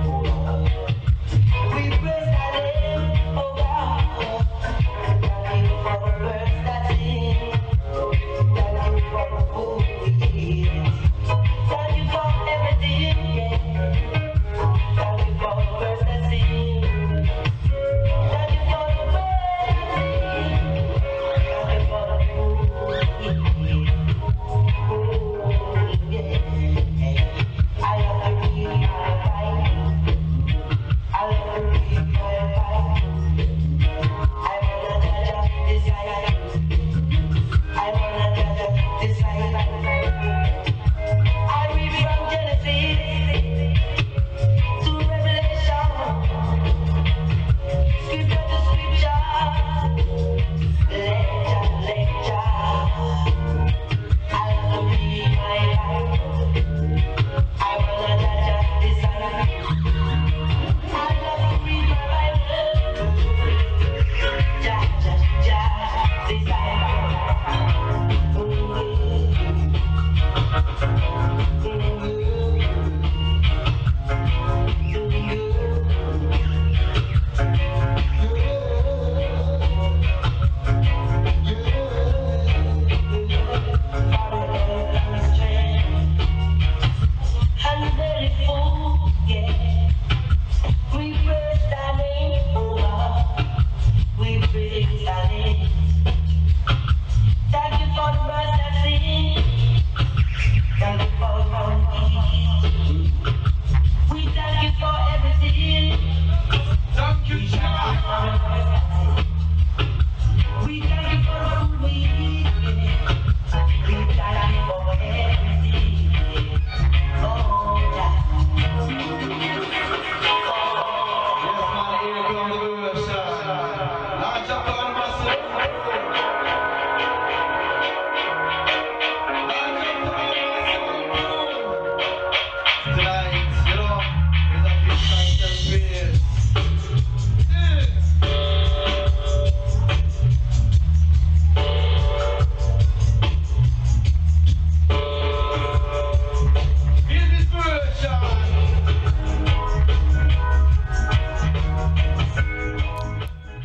We praise thy name, oh God. Thank you for the birds that sing. Thank you for the food we eat.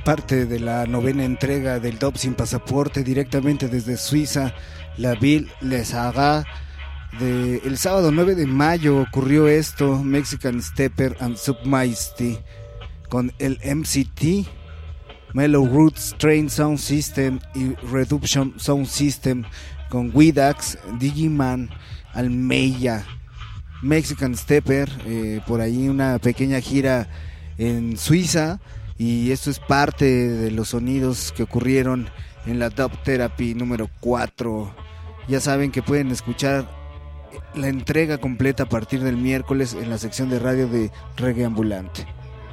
parte de la 9ª entrega del Dub Sin Pasaporte, directamente desde Suiza, la Ville Les Hagas. El sábado 9 de mayo ocurrió esto, Mexican Stepper and Submaesty, con el MCT, Mellow Roots Train Sound System y Reduction Sound System, con Widax, Digiman, Almeida, Mexican Stepper, por ahí una pequeña gira en Suiza, y esto es parte de los sonidos que ocurrieron en la Dub Therapy número 4. Ya saben que pueden escuchar la entrega completa a partir del miércoles en la sección de radio de Reggae Ambulante.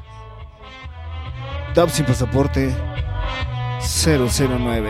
Dub Sin Pasaporte 009.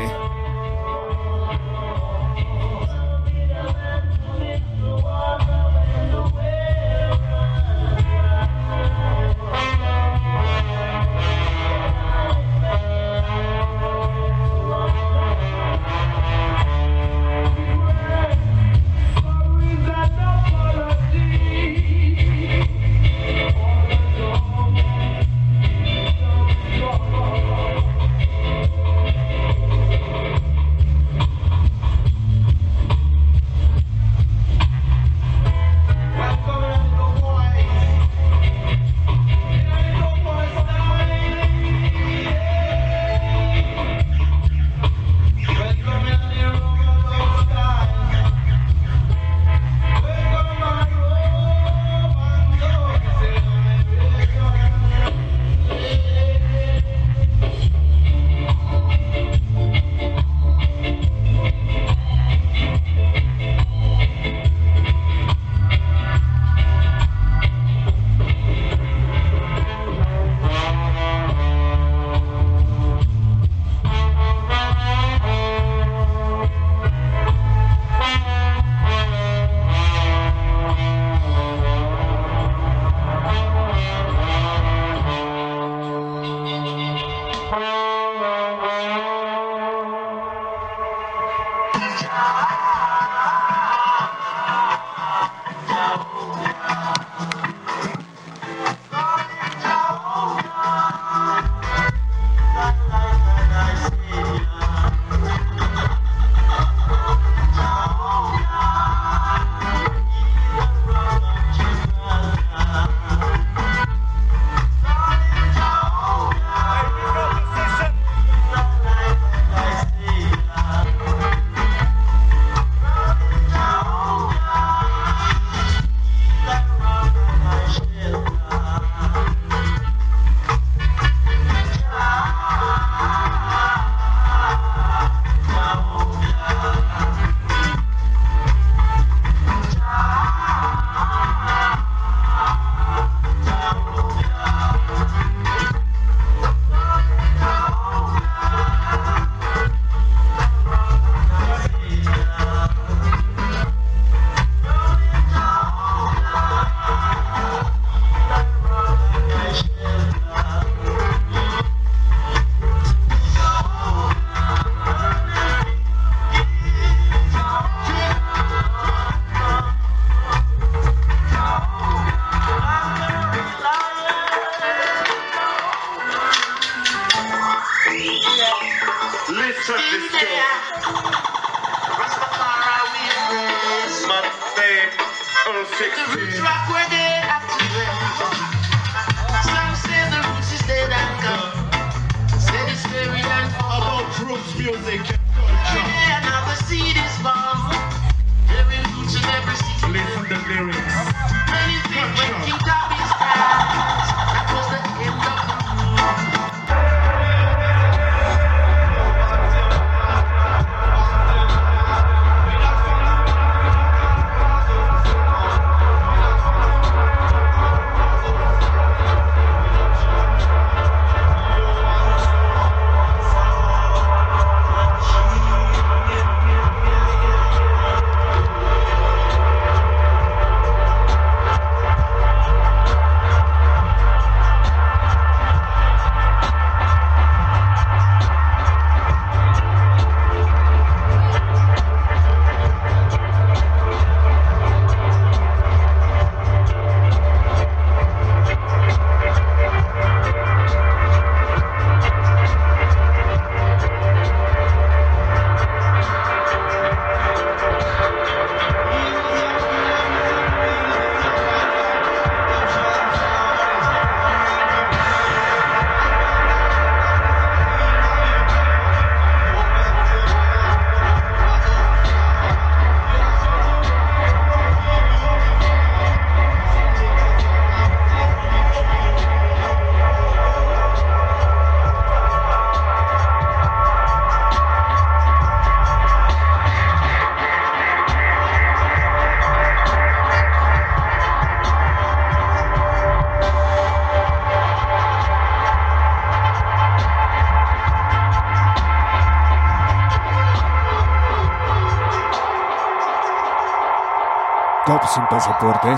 Top sin pasaportes.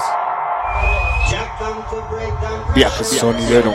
Viaje sonidero.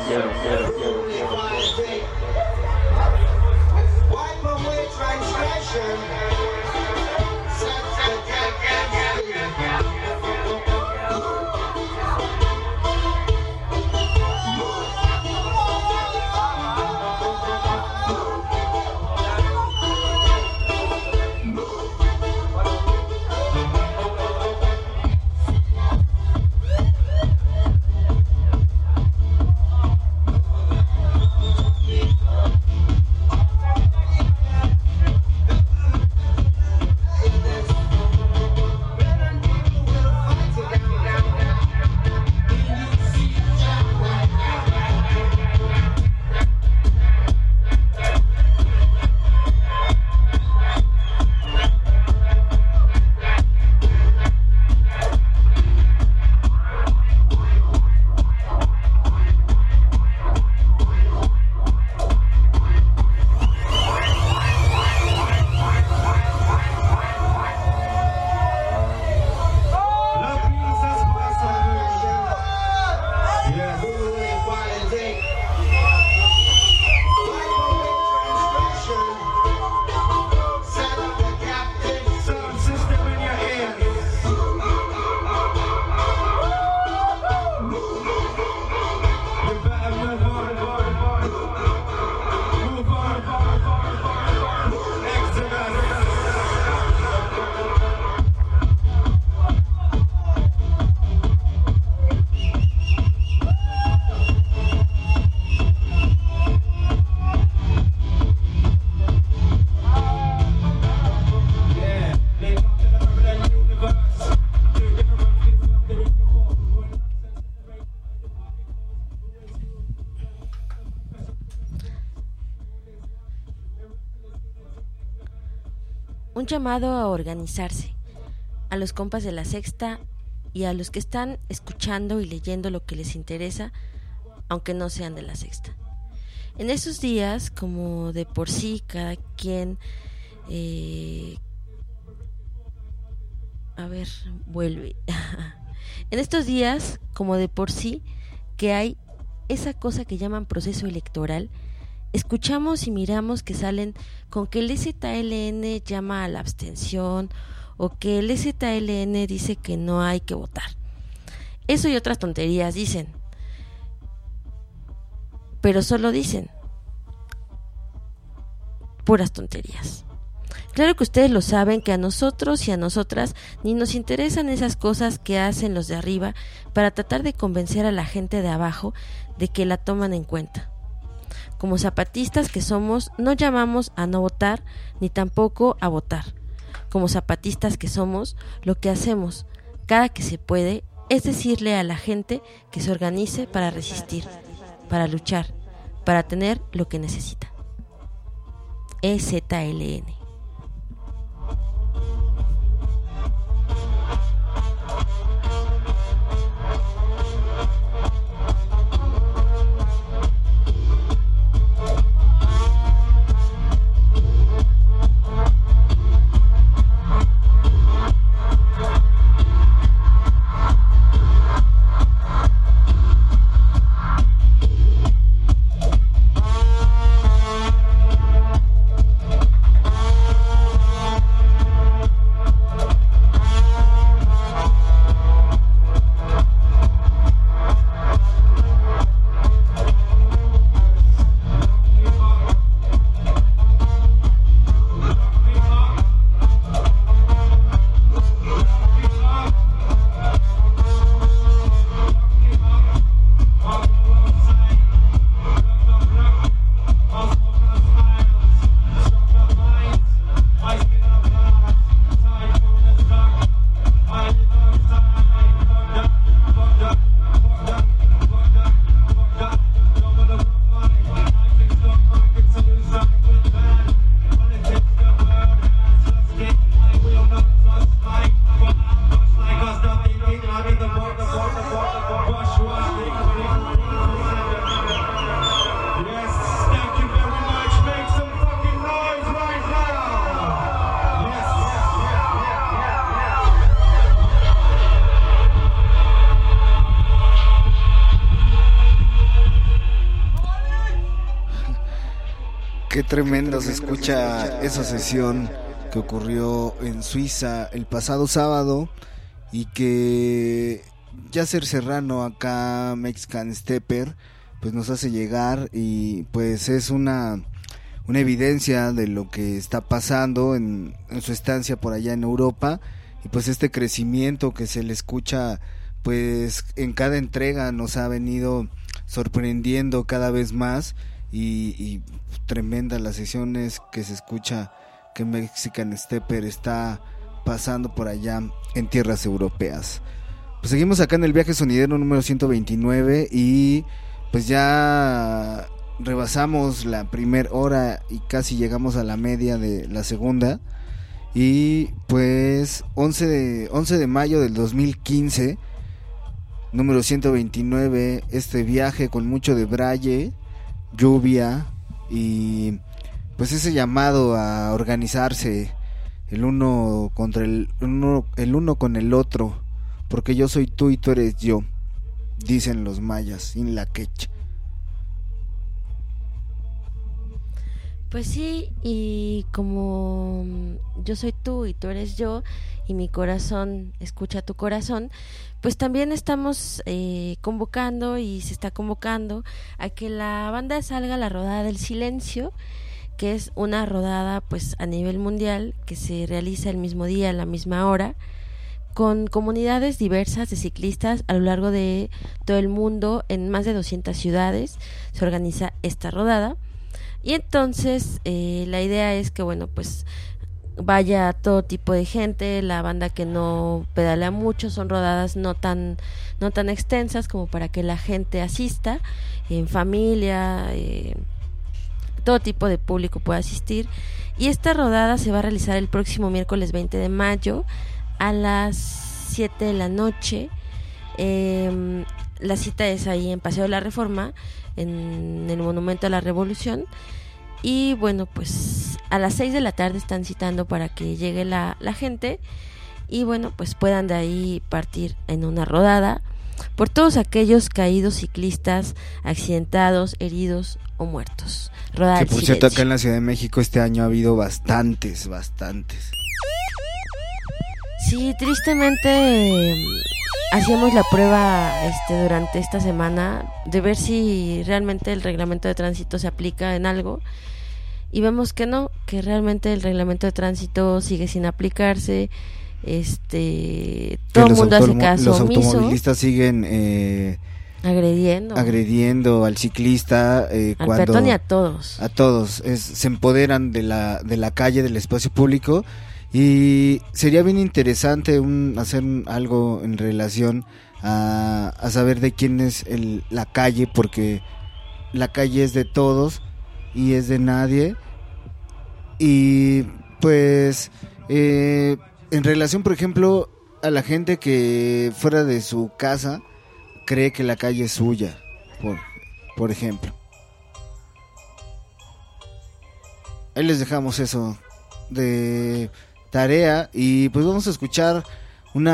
Un llamado a organizarse, a los compas de la sexta y a los que están escuchando y leyendo lo que les interesa, aunque no sean de la sexta. En esos días, como de por sí, cada quien vuelve. En estos días, como de por sí, que hay esa cosa que llaman proceso electoral, escuchamos y miramos que salen con que el ZLN llama a la abstención o que el ZLN dice que no hay que votar. Eso y otras tonterías dicen, pero solo dicen puras tonterías. Claro que ustedes lo saben, que a nosotros y a nosotras ni nos interesan esas cosas que hacen los de arriba para tratar de convencer a la gente de abajo de que la toman en cuenta. Como zapatistas que somos, no llamamos a no votar ni tampoco a votar. Como zapatistas que somos, lo que hacemos cada que se puede es decirle a la gente que se organice para resistir, para luchar, para tener lo que necesita. EZLN. Qué tremendo se escucha esa sesión que ocurrió en Suiza el pasado sábado y que Yasser Serrano, acá Mexican Stepper, pues nos hace llegar, y pues es una evidencia de lo que está pasando en su estancia por allá en Europa, y pues este crecimiento que se le escucha pues en cada entrega nos ha venido sorprendiendo cada vez más, y tremenda las sesiones que se escucha que Mexican Stepper está pasando por allá en tierras europeas. Pues seguimos acá en el viaje sonidero número 129 y pues ya rebasamos la primera hora y casi llegamos a la media de la segunda, y pues 11 de mayo del 2015, número 129, este viaje con mucho de braille, lluvia y pues ese llamado a organizarse el uno contra el uno con el otro, porque yo soy tú y tú eres yo, dicen los mayas en la quechua. Pues sí, y como yo soy tú y tú eres yo, y mi corazón escucha tu corazón, pues también estamos convocando, y se está convocando a que la banda salga a la Rodada del Silencio, que es una rodada pues a nivel mundial que se realiza el mismo día, a la misma hora, con comunidades diversas de ciclistas a lo largo de todo el mundo. En más de 200 ciudades se organiza esta rodada. Y entonces la idea es que bueno, pues vaya todo tipo de gente, la banda que no pedalea mucho, son rodadas no tan extensas como para que la gente asista, en familia, todo tipo de público puede asistir. Y esta rodada se va a realizar el próximo miércoles 20 de mayo a las 7 de la noche. La cita es ahí en Paseo de la Reforma, en el Monumento a la Revolución, y bueno, pues a las 6 de la tarde están citando para que llegue la gente, y bueno, pues puedan de ahí partir en una rodada por todos aquellos caídos ciclistas, accidentados, heridos o muertos. Rodada que del por cierto, Silencio. acá en la Ciudad de México este año ha habido bastantes. Sí, tristemente hacíamos la prueba durante esta semana de ver si realmente el reglamento de tránsito se aplica en algo, y vemos que no, que realmente el reglamento de tránsito sigue sin aplicarse. Todo el mundo hace caso los omiso. automovilistas siguen agrediendo al ciclista, al cuando peatón y a todos. Se empoderan de la calle, del espacio público. Y sería bien interesante hacer algo en relación a saber de quién es la calle, porque la calle es de todos y es de nadie. Y pues en relación, por ejemplo, a la gente que fuera de su casa cree que la calle es suya, por ejemplo. Ahí les dejamos eso de tarea, y pues vamos a escuchar un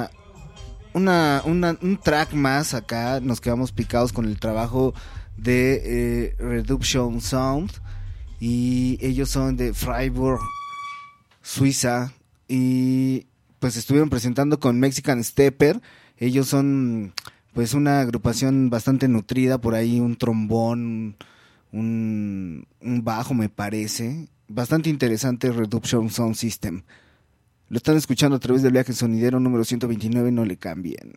track más. Acá nos quedamos picados con el trabajo de Reduction Sound, y ellos son de Freiburg, Suiza, y pues estuvieron presentando con Mexican Stepper. Ellos son pues una agrupación bastante nutrida, por ahí un trombón, un bajo, me parece. Bastante interesante Reduction Sound System. Lo están escuchando a través del viaje sonidero número 129, no le cambien.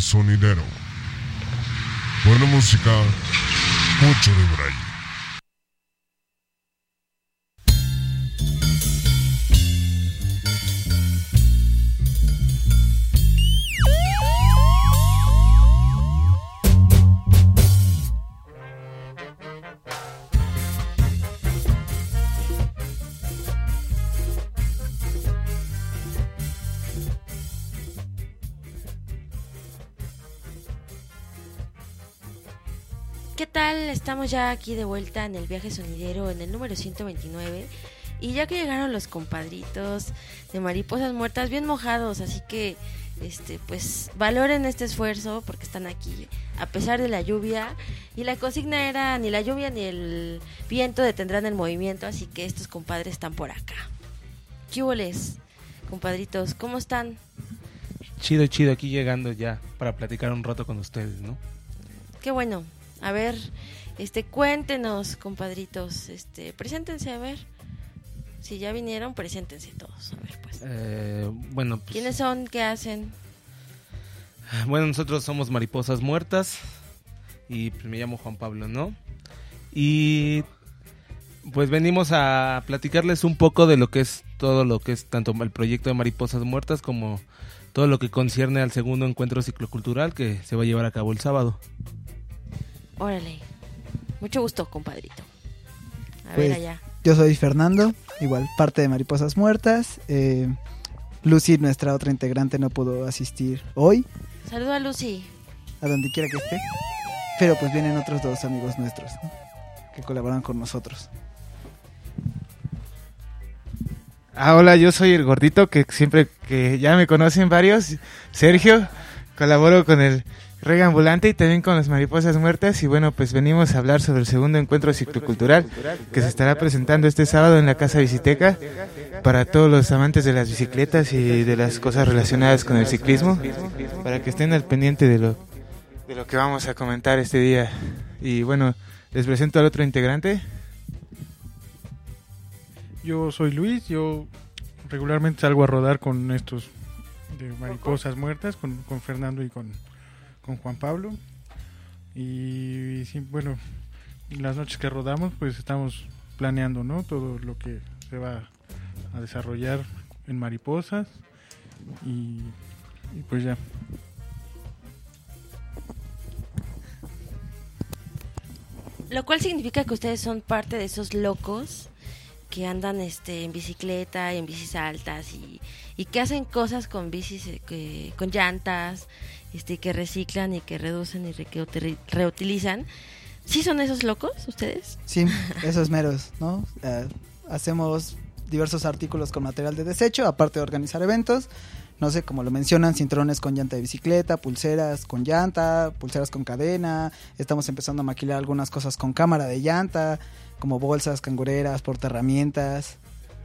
sonidero. Buena música, mucho de braille. ¿Qué tal? Estamos ya aquí de vuelta en el viaje sonidero en el número 129 y ya que llegaron los compadritos de Mariposas Muertas bien mojados, así que pues valoren este esfuerzo porque están aquí a pesar de la lluvia y la consigna era ni la lluvia ni el viento detendrán el movimiento, así que estos compadres están por acá. ¿Qué huboles, compadritos? ¿Cómo están? Chido, aquí llegando ya para platicar un rato con ustedes, ¿no? Qué bueno. A ver, cuéntenos, compadritos, preséntense, a ver. Si ya vinieron, preséntense todos, a ver, pues. Bueno, pues, ¿quiénes son? ¿Qué hacen? Bueno, nosotros somos Mariposas Muertas y pues me llamo Juan Pablo, ¿no? Y pues venimos a platicarles un poco de lo que es todo lo que es tanto el proyecto de Mariposas Muertas como todo lo que concierne al segundo encuentro ciclocultural que se va a llevar a cabo el sábado. Órale, mucho gusto, compadrito. A pues, ver allá. Yo soy Fernando, igual parte de Mariposas Muertas. Lucy, nuestra otra integrante, no pudo asistir hoy. Saludo a Lucy. A donde quiera que esté. Pero pues vienen otros dos amigos nuestros, ¿no? Que colaboran con nosotros. Hola, yo soy el gordito que siempre que ya me conocen varios, Sergio, colaboro con el Reggae Ambulante y también con las Mariposas Muertas y bueno, pues venimos a hablar sobre el segundo encuentro ciclocultural que se estará presentando este sábado en la Casa Biciteca para todos los amantes de las bicicletas y de las cosas relacionadas con el ciclismo, para que estén al pendiente de lo que vamos a comentar este día. Y bueno, les presento al otro integrante. Yo soy Luis, yo regularmente salgo a rodar con estos de Mariposas Muertas, con Fernando y con Juan Pablo. Y sí, bueno, las noches que rodamos pues estamos planeando, ¿no? Todo lo que se va a desarrollar en Mariposas y pues ya. Lo cual significa que ustedes son parte de esos locos que andan en bicicleta y en bicis altas y que hacen cosas con bicis con llantas, que reciclan y que reducen y que reutilizan. ¿Sí son esos locos ustedes? Sí, esos meros, ¿no? Hacemos diversos artículos con material de desecho, aparte de organizar eventos. No sé, como lo mencionan, cinturones con llanta de bicicleta, pulseras con llanta, pulseras con cadena. Estamos empezando a maquilar algunas cosas con cámara de llanta, como bolsas, cangureras, portaherramientas.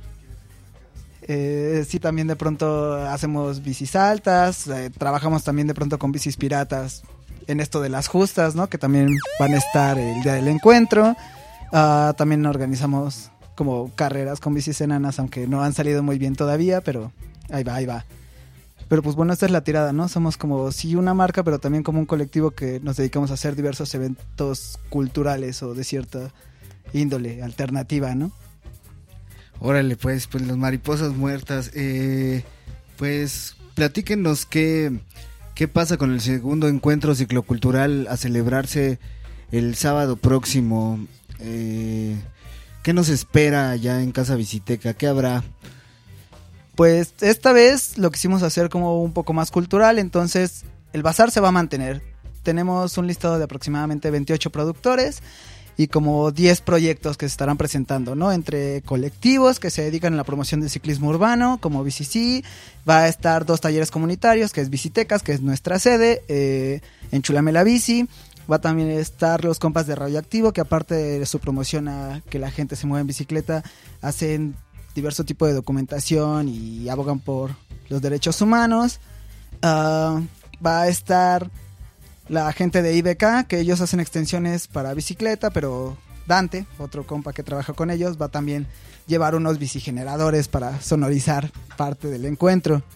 Sí, también de pronto hacemos bicis altas, trabajamos también de pronto con bicis piratas en esto de las justas, ¿no? Que también van a estar el día del encuentro. También organizamos como carreras con bicis enanas, aunque no han salido muy bien todavía, pero ahí va. Pero pues bueno, esta es la tirada, ¿no? Somos como sí una marca, pero también como un colectivo que nos dedicamos a hacer diversos eventos culturales o de cierta índole alternativa, ¿no? Órale, pues las Mariposas Muertas, pues platíquenos qué pasa con el segundo encuentro ciclocultural a celebrarse el sábado próximo. ¿Qué nos espera ya en Casa Biciteca? ¿Qué habrá? Pues esta vez lo quisimos hacer como un poco más cultural, entonces el bazar se va a mantener. Tenemos un listado de aproximadamente 28 productores y como 10 proyectos que se estarán presentando, ¿no? Entre colectivos que se dedican a la promoción del ciclismo urbano, como BCC, va a estar 2 talleres comunitarios, que es Bicitecas, que es nuestra sede, en Chulame la Bici. Va a también estar los compas de Radioactivo, que aparte de su promoción a que la gente se mueva en bicicleta, hacen diverso tipo de documentación y abogan por los derechos humanos. Va a estar la gente de IBK, que ellos hacen extensiones para bicicleta, pero Dante, otro compa que trabaja con ellos, va a también llevar unos bicigeneradores para sonorizar parte del encuentro.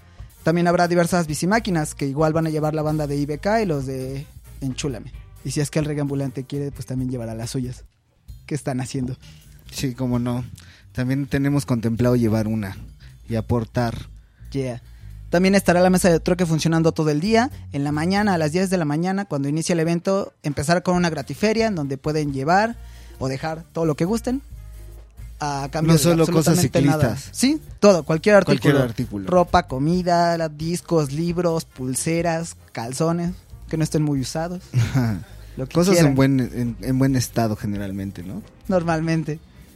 También habrá diversas bicimáquinas que igual van a llevar la banda de IBK y los de Enchúlame. Y si es que el reggae ambulante quiere, pues también llevará las suyas. ¿Qué están haciendo? Sí, cómo no. También tenemos contemplado llevar una y aportar. Yeah. También estará la mesa de troque funcionando todo el día. En la mañana, a las 10 de la mañana, cuando inicie el evento, empezar con una gratiferia en donde pueden llevar o dejar todo lo que gusten. A cambio no solo de cosas ciclistas. Nada. Sí, todo, cualquier artículo. artículo. Ropa, comida, discos, libros, pulseras, calzones, que no estén muy usados. Lo que cosas quieran. en buen estado generalmente, ¿no? Normalmente.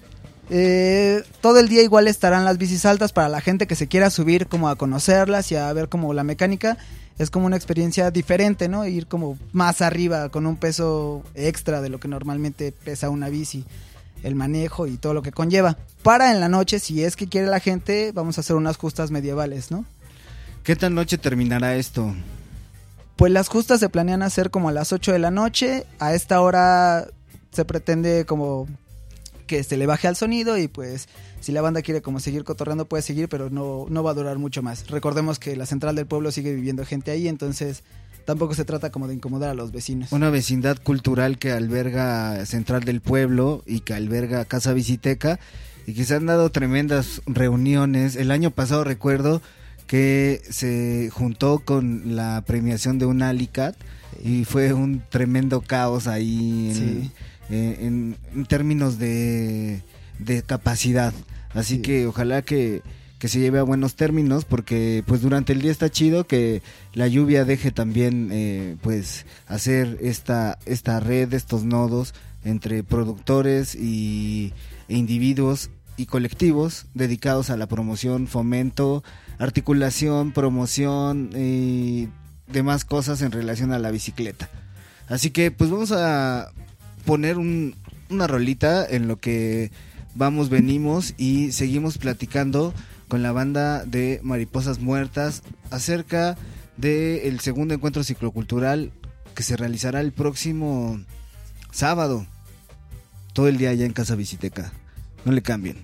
Todo el día igual estarán las bicis altas para la gente que se quiera subir como a conocerlas y a ver como la mecánica. Es como una experiencia diferente, ¿no? Ir como más arriba con un peso extra de lo que normalmente pesa una bici. El manejo y todo lo que conlleva. Para en la noche, si es que quiere la gente, vamos a hacer unas justas medievales, ¿no? ¿Qué tan noche terminará esto? Pues las justas se planean hacer como a las 8 de la noche. A esta hora se pretende como que se le baje al sonido y pues si la banda quiere como seguir cotorreando puede seguir, pero no va a durar mucho más. Recordemos que la Central del Pueblo sigue viviendo gente ahí, entonces tampoco se trata como de incomodar a los vecinos. Una vecindad cultural que alberga Central del Pueblo y que alberga Casa Biciteca y que se han dado tremendas reuniones. El año pasado recuerdo que se juntó con la premiación de un Alicat y fue un tremendo caos ahí en términos de capacidad. Así que ojalá que se lleve a buenos términos, porque pues durante el día está chido que la lluvia deje también pues hacer esta red, estos nodos entre productores e individuos y colectivos dedicados a la promoción, fomento, articulación, promoción y demás cosas en relación a la bicicleta. Así que pues vamos a poner una rolita en lo que venimos y seguimos platicando con la banda de Mariposas Muertas acerca del segundo encuentro ciclocultural que se realizará el próximo sábado, todo el día allá en Casa Biciteca. No le cambien.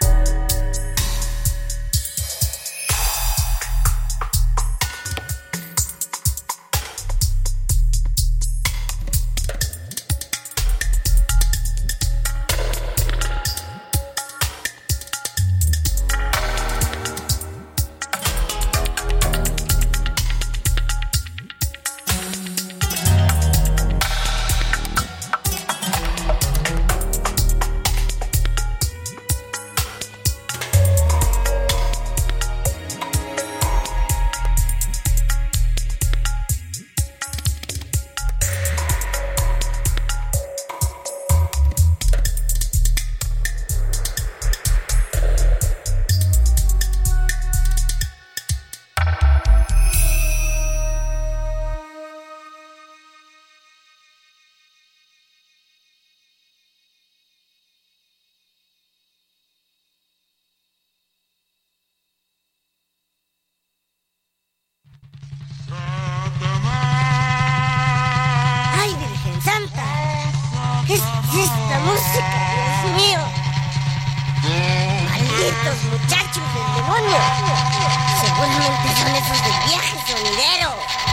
¡Ay, Virgen Santa! ¿Qué es esta música, Dios mío? ¡Malditos muchachos del demonio! Seguramente son esos del viaje sonidero.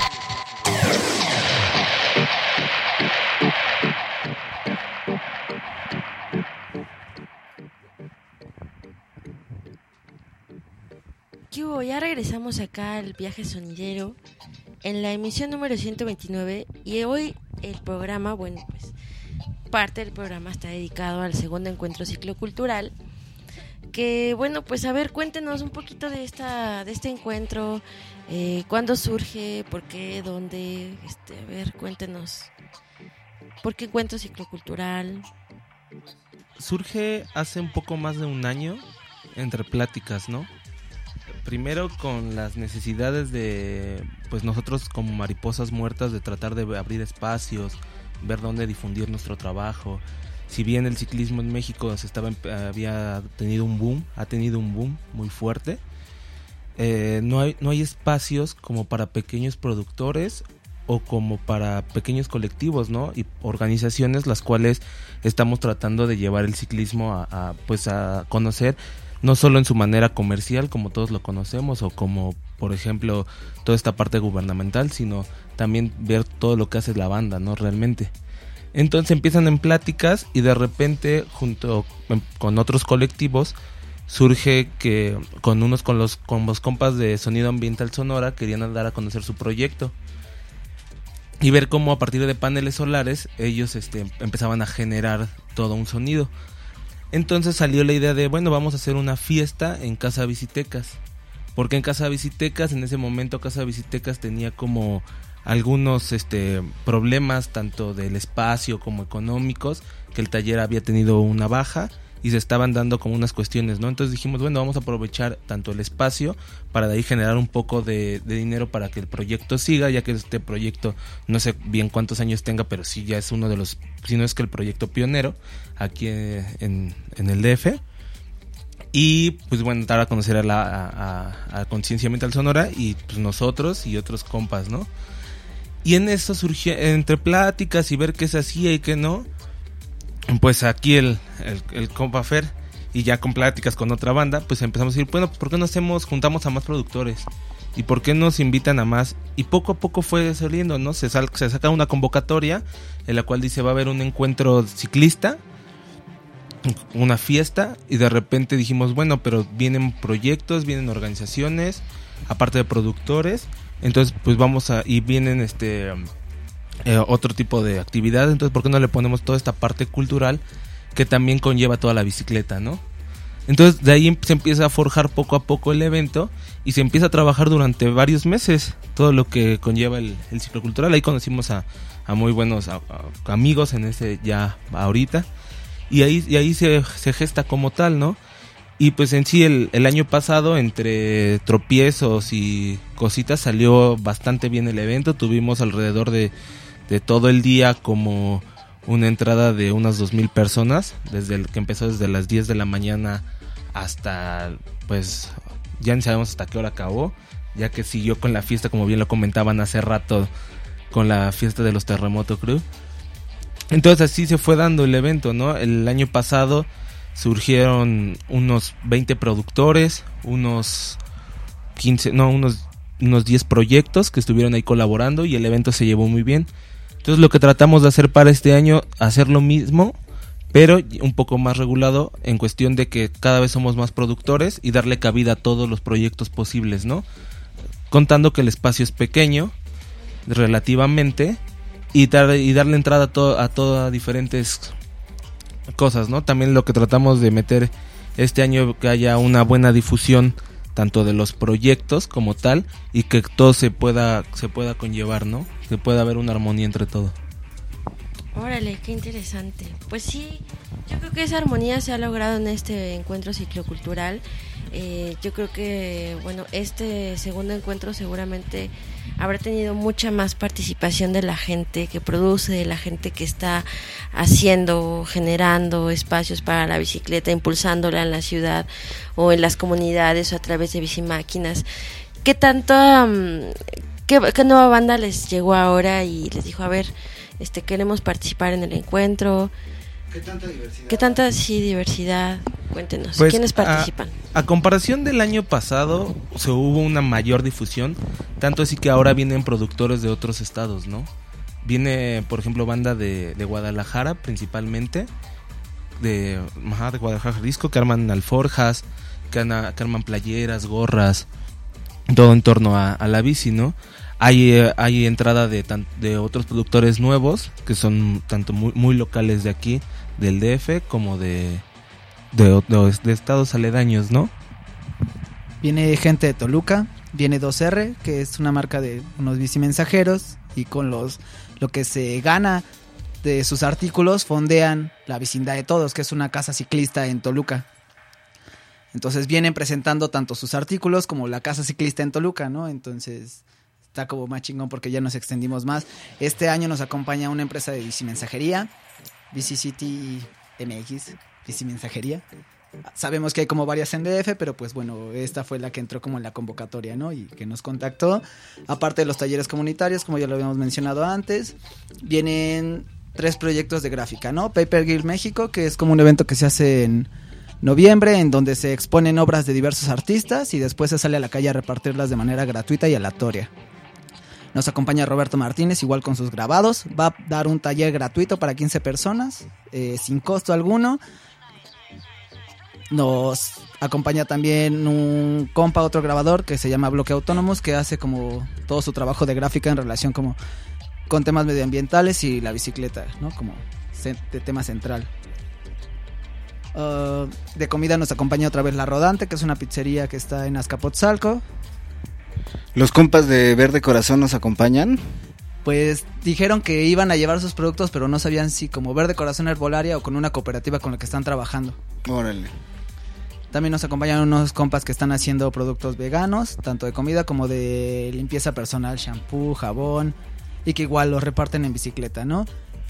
¿Qué hubo? Ya regresamos acá al viaje sonidero en la emisión número 129 y hoy el programa, bueno, pues parte del programa está dedicado al segundo encuentro ciclocultural. Que bueno, pues a ver, cuéntenos un poquito de este encuentro, cuándo surge, por qué, dónde, a ver, cuéntenos. ¿Por qué encuentro ciclocultural? Surge hace un poco más de un año entre pláticas, ¿no? Primero con las necesidades de, pues nosotros como Mariposas Muertas, de tratar de abrir espacios, ver dónde difundir nuestro trabajo. Si bien el ciclismo en México había tenido un boom muy fuerte, no hay espacios como para pequeños productores o como para pequeños colectivos, ¿no? Y organizaciones las cuales estamos tratando de llevar el ciclismo a conocer, no solo en su manera comercial como todos lo conocemos, o como por ejemplo toda esta parte gubernamental, sino también ver todo lo que hace la banda, ¿no? Realmente. Entonces empiezan en pláticas y de repente junto con otros colectivos surge que con los compas de Sonido Ambiental Sonora querían dar a conocer su proyecto y ver cómo a partir de paneles solares ellos empezaban a generar todo un sonido. Entonces salió la idea de, bueno, vamos a hacer una fiesta en Casa Visitecas. Porque en Casa Visitecas, en ese momento Casa Visitecas tenía como algunos problemas tanto del espacio como económicos, que el taller había tenido una baja y se estaban dando como unas cuestiones, ¿no? Entonces dijimos, bueno, vamos a aprovechar tanto el espacio para de ahí generar un poco de dinero para que el proyecto siga, ya que este proyecto no sé bien cuántos años tenga, pero sí ya es uno de los, si no es que el proyecto pionero aquí en el DF. Y pues bueno, dar a conocer a Conciencia Ambiental Sonora y pues nosotros y otros compas, ¿no? Y en eso surgió, entre pláticas y ver qué se hacía y qué no, pues aquí el compa Fer, y ya con pláticas con otra banda, pues empezamos a decir, bueno, ¿por qué no juntamos a más productores? ¿Y por qué nos invitan a más? Y poco a poco fue saliendo, ¿no? Se saca una convocatoria en la cual dice, va a haber un encuentro ciclista, una fiesta, y de repente dijimos, bueno, pero vienen proyectos, vienen organizaciones, aparte de productores, entonces pues y vienen otro tipo de actividades, entonces ¿por qué no le ponemos toda esta parte cultural que también conlleva toda la bicicleta, ¿no? Entonces de ahí se empieza a forjar poco a poco el evento y se empieza a trabajar durante varios meses todo lo que conlleva el ciclo cultural. Ahí conocimos a muy buenos amigos en ese ya ahorita, y ahí se gesta como tal, ¿no? Y pues en sí el año pasado, entre tropiezos y cositas, salió bastante bien el evento. Tuvimos alrededor de todo el día como una entrada de unas 2,000 personas, que empezó desde las 10 de la mañana hasta, pues, ya no sabemos hasta qué hora acabó, ya que siguió con la fiesta, como bien lo comentaban hace rato, con la fiesta de los Terremoto Crew. Entonces así se fue dando el evento, ¿no? El año pasado surgieron unos 20 productores, unos 10 proyectos que estuvieron ahí colaborando y el evento se llevó muy bien. Entonces lo que tratamos de hacer para este año, hacer lo mismo, pero un poco más regulado en cuestión de que cada vez somos más productores y darle cabida a todos los proyectos posibles, ¿no? Contando que el espacio es pequeño relativamente y darle entrada a todas diferentes cosas, ¿no? También lo que tratamos de meter este año, que haya una buena difusión tanto de los proyectos como tal y que todo se pueda conllevar, ¿no? Que pueda haber una armonía entre todo. Órale, qué interesante. Pues sí, yo creo que esa armonía se ha logrado en este encuentro ciclocultural. Yo creo que, bueno, este segundo encuentro seguramente habrá tenido mucha más participación de la gente que produce, de la gente que está haciendo, generando espacios para la bicicleta, impulsándola en la ciudad o en las comunidades o a través de bicimáquinas. ¿Qué tanto, qué nueva banda les llegó ahora y les dijo, a ver, queremos participar en el encuentro? ¿Qué tanta diversidad? Cuéntenos, pues, ¿quiénes participan? A comparación del año pasado, hubo una mayor difusión, tanto así que ahora vienen productores de otros estados, ¿no? Viene, por ejemplo, banda de Guadalajara, principalmente, de Guadalajara, Jalisco, que arman alforjas, que arman playeras, gorras, todo en torno a la bici, ¿no? Hay entrada de otros productores nuevos, que son tanto muy locales de aquí, del DF, como de estados aledaños, ¿no? Viene gente de Toluca, viene 2R, que es una marca de unos bicimensajeros, y con lo que se gana de sus artículos fondean la Vecindad de Todos, que es una casa ciclista en Toluca. Entonces vienen presentando tanto sus artículos como la casa ciclista en Toluca, ¿no? Entonces está como más chingón porque ya nos extendimos más. Este año nos acompaña una empresa de bicimensajería, BiciCity MX, bicimensajería. Sabemos que hay como varias en DF, pero pues bueno, esta fue la que entró como en la convocatoria, ¿no? Y que nos contactó. Aparte de los talleres comunitarios, como ya lo habíamos mencionado antes, vienen 3 proyectos de gráfica, ¿no? Paper Guild México, que es como un evento que se hace en noviembre, en donde se exponen obras de diversos artistas y después se sale a la calle a repartirlas de manera gratuita y aleatoria. Nos acompaña Roberto Martínez, igual con sus grabados. Va a dar un taller gratuito para 15 personas, sin costo alguno. Nos acompaña también un compa, otro grabador, que se llama Bloque Autónomos, que hace como todo su trabajo de gráfica en relación como con temas medioambientales y la bicicleta, ¿no? Como de tema central. De comida nos acompaña otra vez La Rodante, que es una pizzería que está en Azcapotzalco. ¿Los compas de Verde Corazón nos acompañan? Pues dijeron que iban a llevar sus productos, pero no sabían si como Verde Corazón Herbolaria o con una cooperativa con la que están trabajando. Órale. También nos acompañan unos compas que están haciendo productos veganos, tanto de comida como de limpieza personal, shampoo, jabón, y que igual los reparten en bicicleta, ¿no?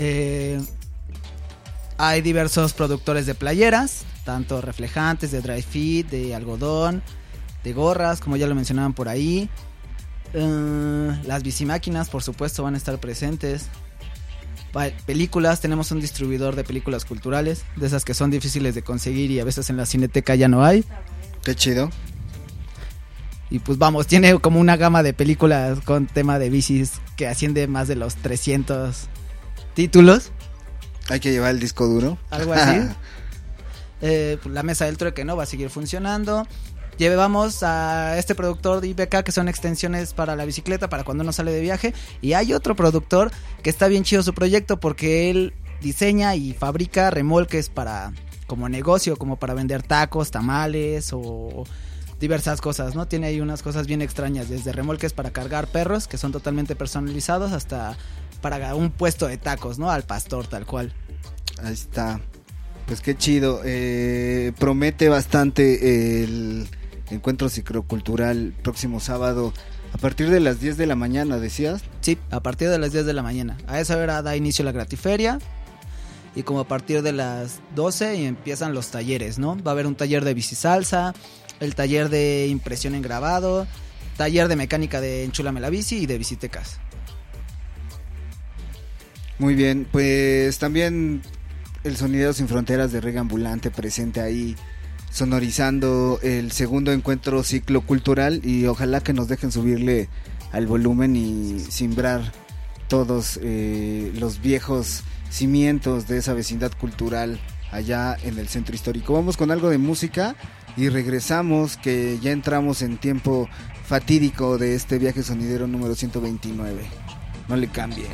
Hay diversos productores de playeras, tanto reflejantes, de dry fit, de algodón, de gorras, como ya lo mencionaban por ahí. Las bicimáquinas, por supuesto, van a estar presentes. Películas, tenemos un distribuidor de películas culturales, de esas que son difíciles de conseguir y a veces en la Cineteca ya no hay. Qué chido. Y pues vamos, tiene como una gama de películas con tema de bicis que asciende más de los 300 títulos. Hay que llevar el disco duro. Algo así. La mesa del trueque, ¿no? Va a seguir funcionando. Llevamos a este productor de IBK, que son extensiones para la bicicleta, para cuando uno sale de viaje. Y hay otro productor que está bien chido su proyecto, porque él diseña y fabrica remolques para como negocio, como para vender tacos, tamales o diversas cosas, ¿no? Tiene ahí unas cosas bien extrañas, desde remolques para cargar perros, que son totalmente personalizados, hasta para un puesto de tacos, ¿no? Al pastor, tal cual. Ahí está. Pues qué chido. Promete bastante el encuentro ciclocultural próximo sábado a partir de las 10 de la mañana, ¿decías? Sí, a partir de las 10 de la mañana. A esa hora da inicio la gratiferia y como a partir de las 12 empiezan los talleres, ¿no? Va a haber un taller de bicisalsa, el taller de impresión en grabado, taller de mecánica de Enchúlame la bici y de bicitecas. Muy bien, pues también el Sonidero Sin Fronteras de Reggae Ambulante presente ahí, sonorizando el segundo encuentro ciclo cultural, y ojalá que nos dejen subirle al volumen y simbrar todos los viejos cimientos de esa vecindad cultural allá en el centro histórico. Vamos con algo de música y regresamos, que ya entramos en tiempo fatídico de este viaje sonidero número 129. No le cambien.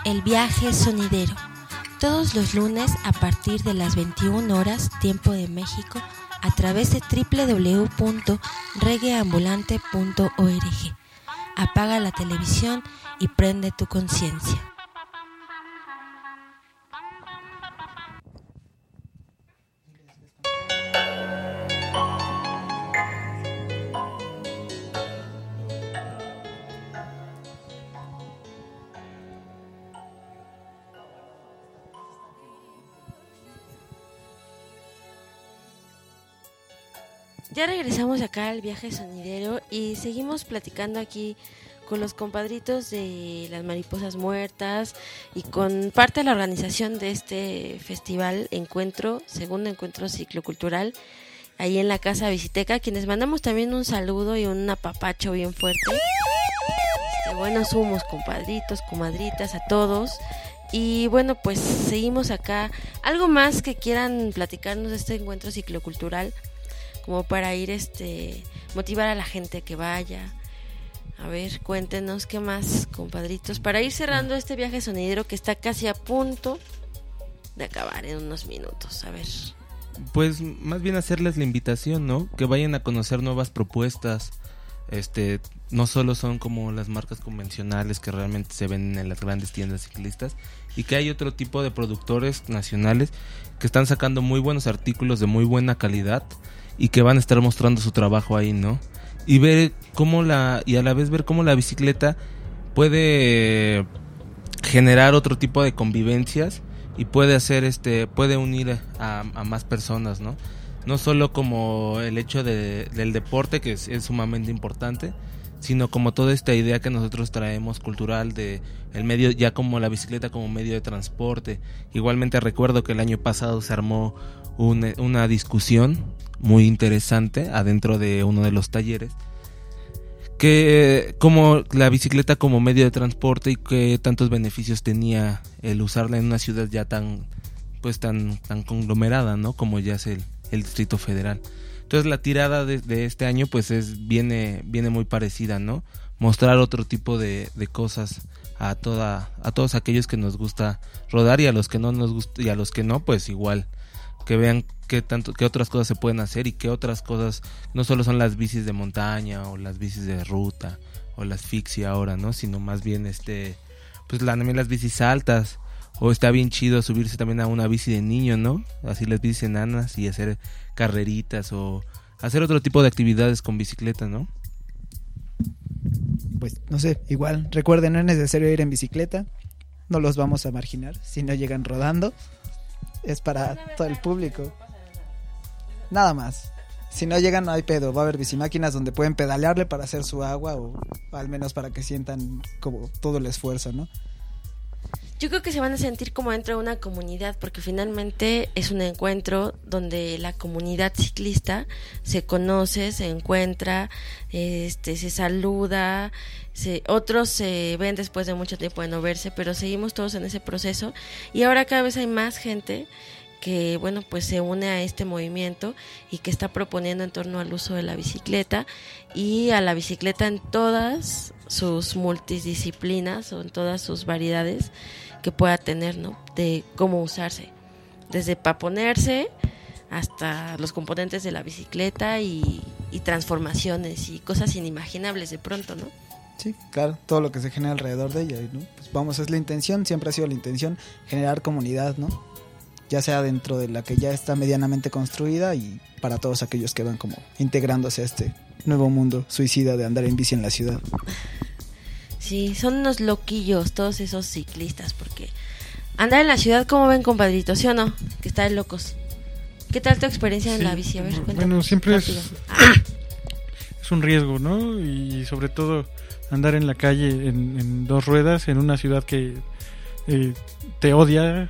El Viaje Sonidero. Todos los lunes a partir de las 21 horas, tiempo de México, a través de www.reggaeambulante.org. Apaga la televisión y prende tu conciencia. Ya regresamos acá al Viaje Sonidero y seguimos platicando aquí con los compadritos de las Mariposas Muertas y con parte de la organización de este festival segundo encuentro ciclocultural, ahí en la Casa Biciteca, quienes mandamos también un saludo y un apapacho bien fuerte. Buenos humos, compadritos, comadritas, a todos. Y bueno, pues seguimos acá. ¿Algo más que quieran platicarnos de este encuentro ciclocultural? Como para ir motivar a la gente que vaya. A ver, cuéntenos qué más, compadritos, para ir cerrando este viaje sonidero que está casi a punto de acabar en unos minutos. A ver. Pues más bien hacerles la invitación, ¿no? Que vayan a conocer nuevas propuestas. No solo son como las marcas convencionales que realmente se ven en las grandes tiendas ciclistas, y que hay otro tipo de productores nacionales que están sacando muy buenos artículos de muy buena calidad y que van a estar mostrando su trabajo ahí, ¿no? Y ver y a la vez ver cómo la bicicleta puede generar otro tipo de convivencias y puede hacer puede unir a más personas, ¿no? No solo como el hecho del deporte, que es sumamente importante, sino como toda esta idea que nosotros traemos cultural de el medio, ya como la bicicleta como medio de transporte. Igualmente recuerdo que el año pasado se armó una discusión muy interesante adentro de uno de los talleres, que como la bicicleta como medio de transporte y qué tantos beneficios tenía el usarla en una ciudad ya tan conglomerada, ¿no? Como ya es el Distrito Federal. Entonces la tirada de este año pues viene muy parecida, ¿no? Mostrar otro tipo de cosas a todos aquellos que nos gusta rodar, y a los que no nos gusta, y a los que no, pues igual que vean qué otras cosas se pueden hacer, y qué otras cosas no solo son las bicis de montaña o las bicis de ruta o las fixie ahora, ¿no? Sino más bien pues también las bicis altas, o está bien chido subirse también a una bici de niño, ¿no? Así las bicis enanas, y hacer carreritas o hacer otro tipo de actividades con bicicleta, ¿no? Pues no sé, igual recuerden, no es necesario ir en bicicleta, no los vamos a marginar si no llegan rodando. Es para todo el público. Nada más. Si no llegan, no hay pedo. Va a haber bicimáquinas donde pueden pedalearle para hacer su agua, o al menos para que sientan como todo el esfuerzo, ¿no? Yo creo que se van a sentir como dentro de una comunidad, porque finalmente es un encuentro donde la comunidad ciclista se conoce, se encuentra, se saluda, otros se ven después de mucho tiempo de no verse, pero seguimos todos en ese proceso, y ahora cada vez hay más gente que, bueno, pues se une a este movimiento y que está proponiendo en torno al uso de la bicicleta, y a la bicicleta en todas sus multidisciplinas o en todas sus variedades que pueda tener, ¿no? De cómo usarse, desde para ponerse hasta los componentes de la bicicleta y transformaciones y cosas inimaginables de pronto, ¿no? Sí, claro, todo lo que se genera alrededor de ella, ¿no? Pues vamos, es la intención, siempre ha sido la intención, generar comunidad, ¿no? Ya sea dentro de la que ya está medianamente construida, y para todos aquellos que van como integrándose a este nuevo mundo suicida de andar en bici en la ciudad. Sí, son unos loquillos todos esos ciclistas, porque andar en la ciudad, ¿cómo ven, compadritos? ¿Sí o no? Que está de locos. ¿Qué tal tu experiencia en la bici? A ver, cuéntame. Bueno, siempre es un riesgo, ¿no? Y sobre todo andar en la calle en dos ruedas en una ciudad que te odia.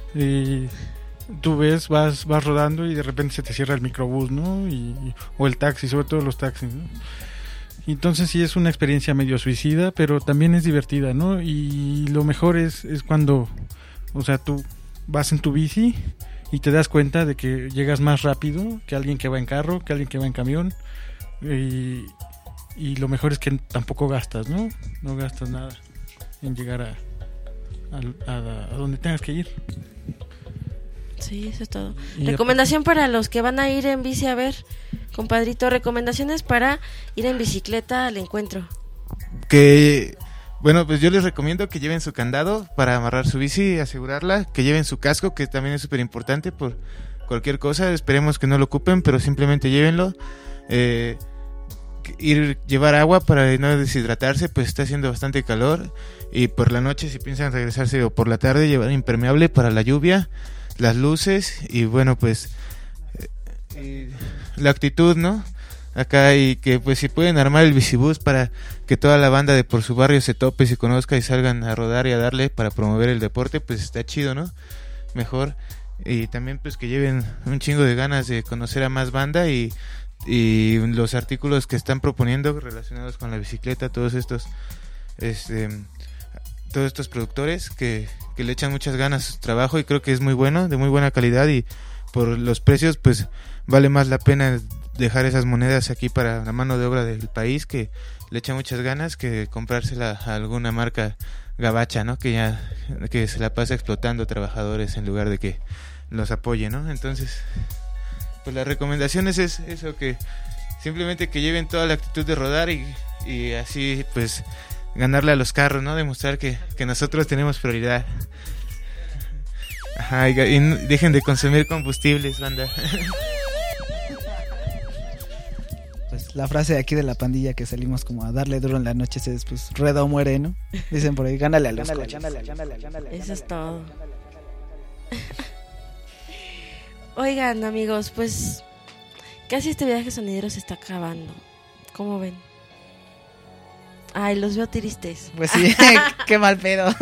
Tú ves, vas rodando y de repente se te cierra el microbús, ¿no? O el taxi, sobre todo los taxis, ¿no? Entonces sí es una experiencia medio suicida, pero también es divertida, ¿no? Y lo mejor es cuando, o sea, tú vas en tu bici y te das cuenta de que llegas más rápido que alguien que va en carro, que alguien que va en camión, y lo mejor es que tampoco gastas, ¿no? No gastas nada en llegar a donde tengas que ir. Sí, eso es todo. Y Recomendación para los que van a ir en bici, a ver, compadrito, recomendaciones para ir en bicicleta al encuentro. Que, bueno, pues yo les recomiendo que lleven su candado para amarrar su bici, asegurarla, que lleven su casco, que también es súper importante por cualquier cosa. Esperemos que no lo ocupen, pero simplemente llévenlo. Llevar agua para no deshidratarse, pues está haciendo bastante calor. Y por la noche, si piensan regresarse, o por la tarde, llevar impermeable para la lluvia, las luces y bueno, pues la actitud, ¿no? Acá, y que pues si pueden armar el bicibús para que toda la banda de por su barrio se tope, se conozca y salgan a rodar y a darle para promover el deporte, pues está chido, ¿no? Mejor. Y también pues que lleven un chingo de ganas de conocer a más banda y los artículos que están proponiendo relacionados con la bicicleta, todos estos productores que le echan muchas ganas a su trabajo, y creo que es muy bueno, de muy buena calidad, y por los precios pues vale más la pena dejar esas monedas aquí para la mano de obra del país, que le echa muchas ganas, que comprársela a alguna marca gabacha, ¿no? Que se la pasa explotando trabajadores en lugar de que los apoye, ¿no? Entonces, pues la recomendación es eso, que simplemente que lleven toda la actitud de rodar y así pues ganarle a los carros, ¿no? Demostrar que nosotros tenemos prioridad. Ajá, y dejen de consumir combustibles, banda. Pues la frase de aquí de la pandilla que salimos como a darle duro en la noche es pues rueda o muere, ¿no? Dicen por ahí, gánale a los coches. Eso es todo. Oigan, amigos, pues casi este viaje sonidero se está acabando. ¿Cómo ven? Ay, los veo tristes. Pues sí, qué mal pedo.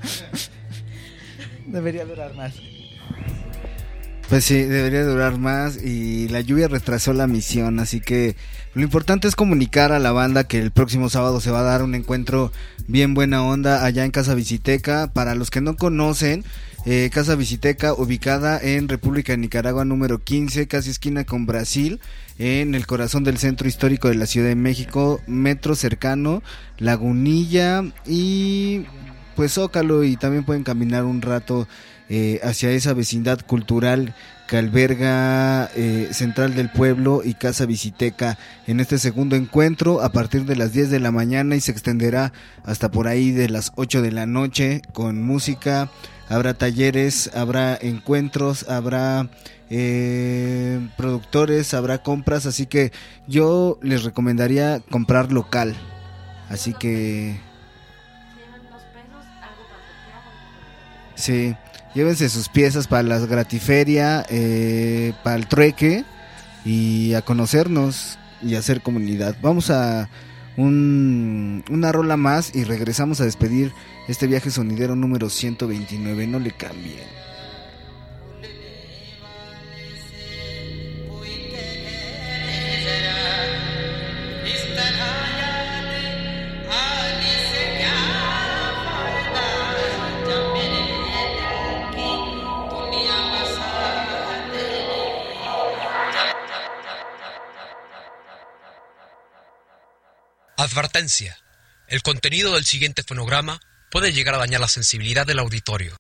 Debería durar más. Pues sí, debería durar más, y la lluvia retrasó la misión, así que lo importante es comunicar a la banda que el próximo sábado se va a dar un encuentro bien buena onda allá en Casa Biciteca. Para los que no conocen, Casa Biciteca, ubicada en República de Nicaragua número 15, casi esquina con Brasil, en el corazón del centro histórico de la Ciudad de México, metro cercano, Lagunilla y pues Zócalo, y también pueden caminar un rato hacia esa vecindad cultural que alberga Central del Pueblo y Casa Biciteca en este segundo encuentro a partir de las 10 de la mañana y se extenderá hasta por ahí de las 8 de la noche con música. Habrá talleres, habrá encuentros, habrá productores, habrá compras, así que yo les recomendaría comprar local. Así que sí, llévense sus piezas para la gratiferia, para el trueque y a conocernos y a hacer comunidad. Vamos a una rola más y regresamos a despedir este viaje sonidero número 129. No le cambien. Advertencia. El contenido del siguiente fonograma puede llegar a dañar la sensibilidad del auditorio.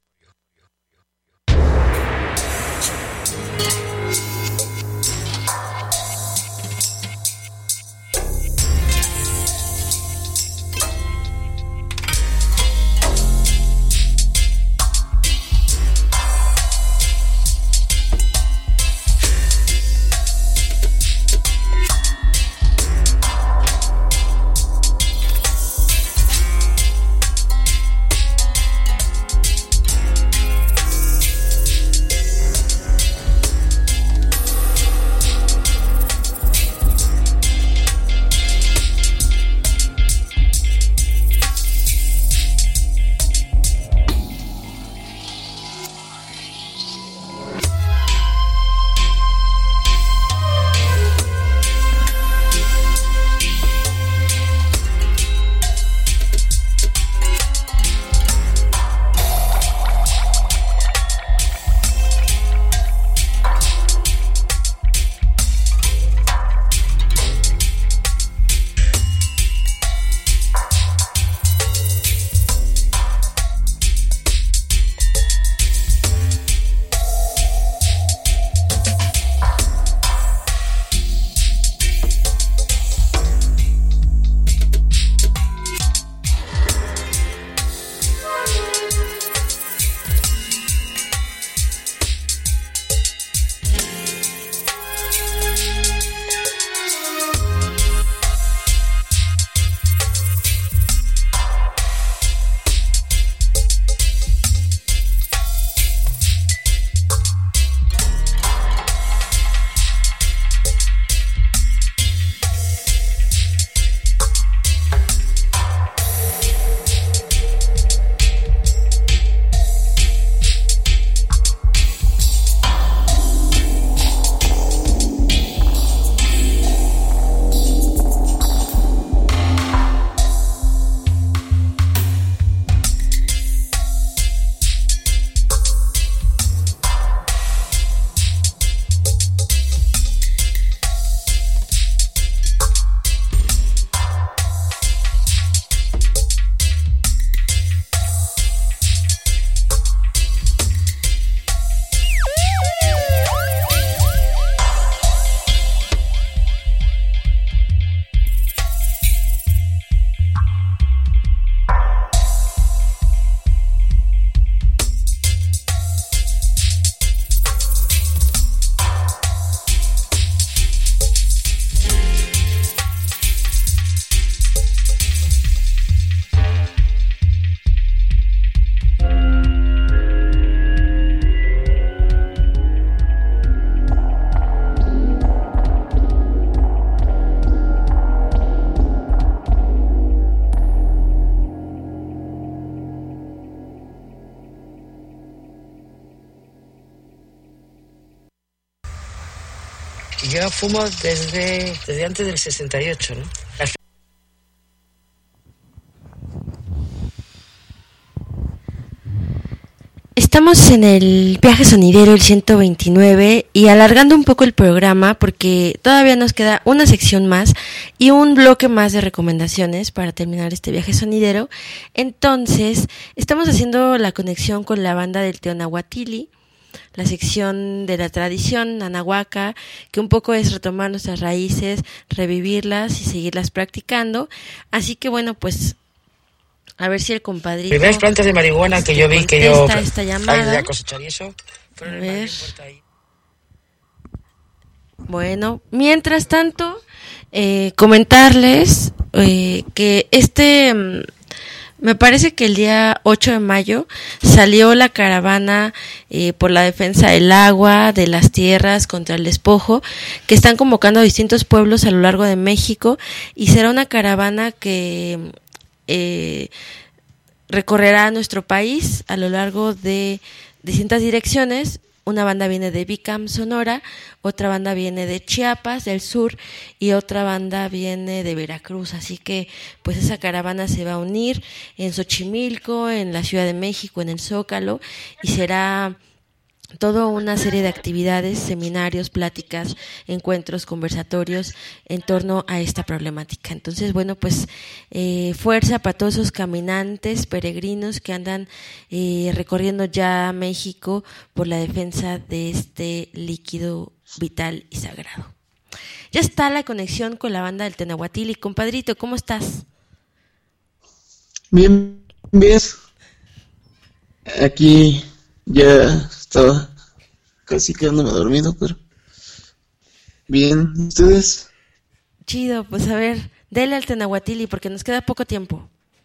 yo fumo desde antes del 68, ¿no? Estamos en el viaje sonidero, el 129, y alargando un poco el programa porque todavía nos queda una sección más y un bloque más de recomendaciones para terminar este viaje sonidero. Entonces, estamos haciendo la conexión con la banda del Teonahuatili, la sección de la tradición anahuaca, que un poco es retomar nuestras raíces, revivirlas y seguirlas practicando. Así que bueno, pues a ver si el compadrito... Primeras plantas de marihuana que yo vi, que yo esta llamada. a cosechar y eso. A ver. Bueno, mientras tanto, comentarles que me parece que el día 8 de mayo salió la caravana por la defensa del agua, de las tierras, contra el despojo, que están convocando a distintos pueblos a lo largo de México, y será una caravana que recorrerá nuestro país a lo largo de distintas direcciones. Una banda viene de Bicam, Sonora, otra banda viene de Chiapas, del sur, y otra banda viene de Veracruz. Así que pues esa caravana se va a unir en Xochimilco, en la Ciudad de México, en el Zócalo, y será toda una serie de actividades, seminarios, pláticas, encuentros, conversatorios en torno a esta problemática. Entonces, bueno, pues fuerza para todos esos caminantes, peregrinos que andan recorriendo ya México por la defensa de este líquido vital y sagrado. Ya está la conexión con la banda del Teonahuatili. Compadrito, ¿cómo estás? Bien, bien. Aquí ya estaba casi quedándome dormido, pero bien. ¿Ustedes? Chido, pues a ver, dele al Teonahuatili porque nos queda poco tiempo.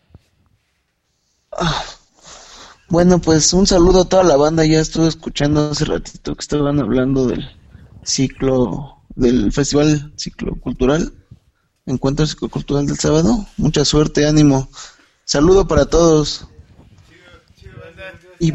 Bueno, pues un saludo a toda la banda. Ya estuve escuchando hace ratito que estaban hablando del festival ciclocultural, encuentro ciclocultural del sábado. Mucha suerte, ánimo. Saludo para todos. Y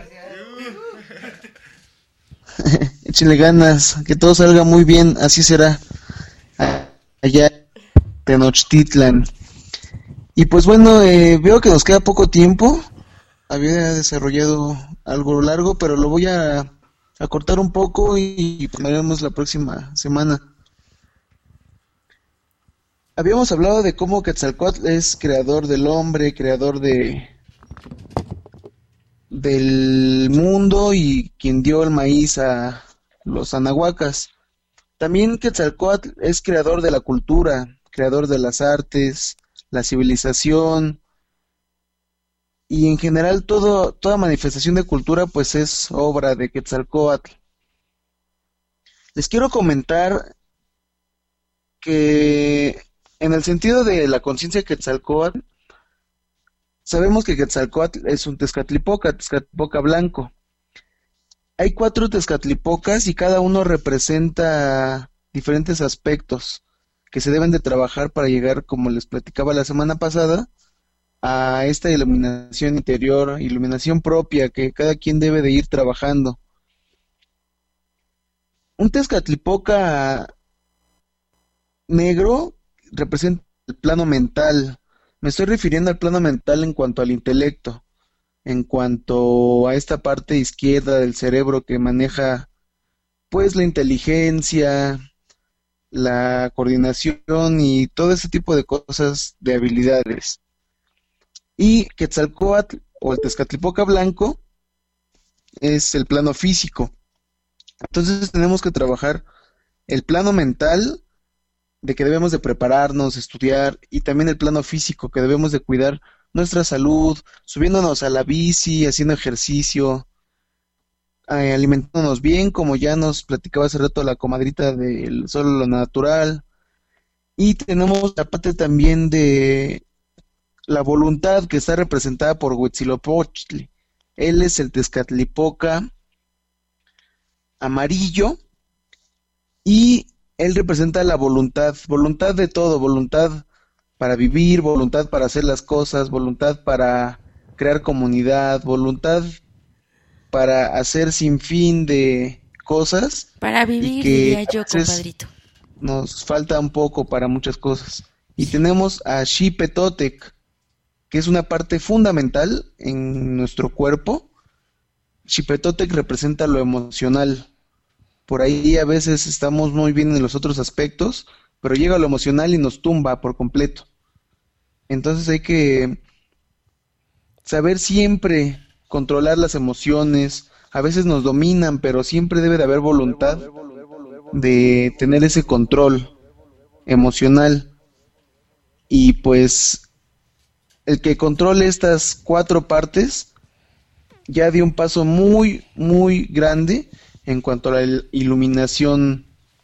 échenle ganas, que todo salga muy bien, así será allá en Tenochtitlan. Y pues bueno, veo que nos queda poco tiempo. Había desarrollado algo largo, pero lo voy a cortar un poco y veremos la próxima semana. Habíamos hablado de cómo Quetzalcóatl es creador del hombre, creador del mundo y quien dio el maíz a los anahuacas. También Quetzalcóatl es creador de la cultura, creador de las artes, la civilización y en general toda manifestación de cultura pues es obra de Quetzalcóatl. Les quiero comentar que en el sentido de la conciencia de Quetzalcóatl, sabemos que Quetzalcóatl es un Tezcatlipoca blanco. Hay 4 Tezcatlipocas y cada uno representa diferentes aspectos que se deben de trabajar para llegar, como les platicaba la semana pasada, a esta iluminación interior, iluminación propia que cada quien debe de ir trabajando. Un Tezcatlipoca negro representa el plano mental. Me estoy refiriendo al plano mental en cuanto al intelecto, en cuanto a esta parte izquierda del cerebro que maneja pues la inteligencia, la coordinación y todo ese tipo de cosas, de habilidades. Y Quetzalcóatl o el Tezcatlipoca blanco es el plano físico. Entonces tenemos que trabajar el plano mental, de que debemos de prepararnos, estudiar, y también el plano físico, que debemos de cuidar nuestra salud, subiéndonos a la bici, haciendo ejercicio, alimentándonos bien, como ya nos platicaba hace rato la comadrita del Solo lo Natural. Y tenemos la parte también de la voluntad, que está representada por Huitzilopochtli. Él es el Tezcatlipoca amarillo y él representa la voluntad de todo, voluntad para vivir, voluntad para hacer las cosas, voluntad para crear comunidad, voluntad para hacer sin fin de cosas. Para vivir, diría yo, compadrito. nos falta un poco para muchas cosas. Y tenemos a Xipetotec, que es una parte fundamental en nuestro cuerpo. Xipetotec representa lo emocional. Por ahí a veces estamos muy bien en los otros aspectos, pero llega lo emocional y nos tumba por completo. Entonces hay que saber siempre controlar las emociones. A veces nos dominan, pero siempre debe de haber voluntad de tener ese control emocional. Y pues el que controle estas 4 partes ya dio un paso muy, muy grande en cuanto a la iluminación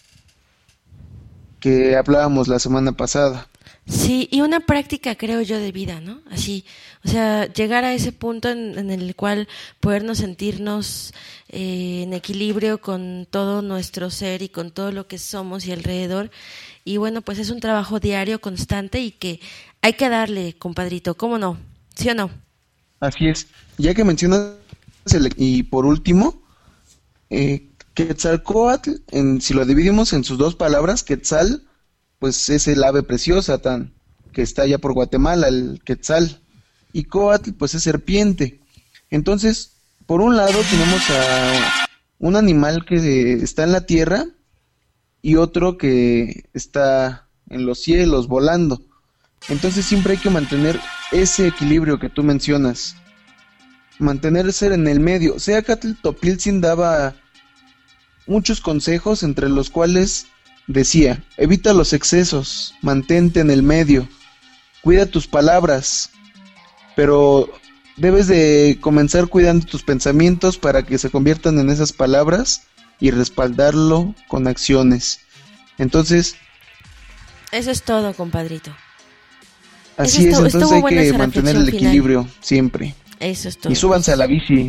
que hablábamos la semana pasada. Sí, y una práctica, creo yo, de vida, ¿no? Así, o sea, llegar a ese punto en el cual podernos sentirnos en equilibrio con todo nuestro ser y con todo lo que somos y alrededor. Y bueno, pues es un trabajo diario, constante, y que hay que darle, compadrito, ¿cómo no? ¿Sí o no? Así es. Ya que mencionas, y por último, Quetzalcóatl, si lo dividimos en sus 2 palabras, Quetzal, pues es el ave preciosa que está allá por Guatemala, el Quetzal, y Cóatl, pues es serpiente. Entonces, por un lado tenemos a un animal que está en la tierra y otro que está en los cielos volando. Entonces siempre hay que mantener ese equilibrio que tú mencionas, mantenerse en el medio. Seacatl Topiltzin daba muchos consejos, entre los cuales decía: evita los excesos, mantente en el medio, cuida tus palabras, pero debes de comenzar cuidando tus pensamientos para que se conviertan en esas palabras y respaldarlo con acciones. Entonces, eso es todo, compadrito. Así es, entonces hay que mantener el equilibrio final. Siempre. Eso es todo. Y súbanse a la bici.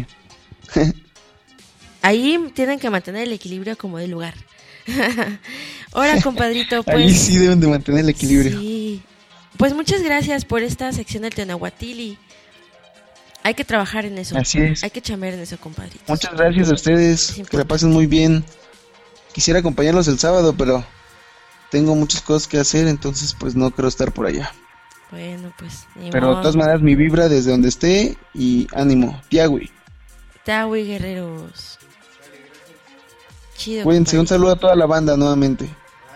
Ahí tienen que mantener el equilibrio como de lugar. Ahora, compadrito, pues... Ahí sí deben de mantener el equilibrio. Sí. Pues muchas gracias por esta sección del Tenahuatili. Hay que trabajar en eso. Así es. Hay que chambear en eso, compadrito. Muchas gracias a ustedes. Que la pasen muy bien. Quisiera acompañarlos el sábado, pero tengo muchas cosas que hacer, entonces pues no creo estar por allá. Bueno, pues... Pero de todas maneras mi vibra desde donde esté y ánimo. Tiagüi. Tiagüi, guerreros. Chido. Cuídense, un saludo a toda la banda nuevamente.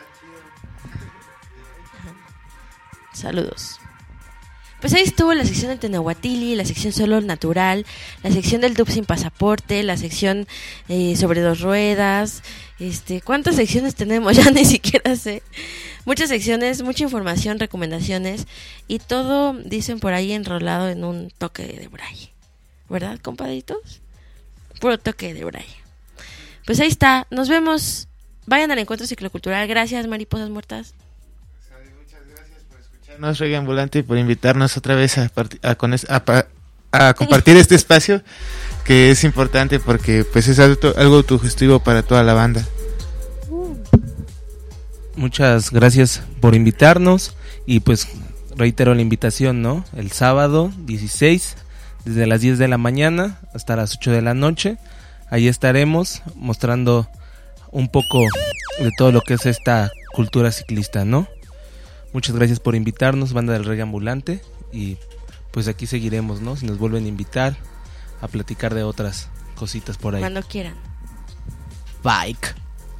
Saludos. Pues ahí estuvo la sección del Tenahuatili, la sección solo natural, la sección del dub sin pasaporte, la sección sobre 2 ruedas. ¿Cuántas secciones tenemos? Ya ni siquiera sé. Muchas secciones, mucha información, recomendaciones y todo, dicen por ahí, enrolado en un toque de braille. ¿Verdad, compadritos? Puro toque de braille. Pues ahí está, nos vemos. Vayan al encuentro ciclocultural. Gracias, mariposas muertas. Nos Reggae Ambulante y por invitarnos otra vez a compartir este espacio que es importante porque pues es algo autogestivo para toda la banda. Muchas gracias por invitarnos y pues reitero la invitación, ¿no? El sábado 16 desde las 10 de la mañana hasta las 8 de la noche. Ahí estaremos mostrando un poco de todo lo que es esta cultura ciclista, ¿no? Muchas gracias por invitarnos, banda del Reggae Ambulante, y pues aquí seguiremos, ¿no? Si nos vuelven a invitar a platicar de otras cositas por ahí. Cuando quieran. Bike.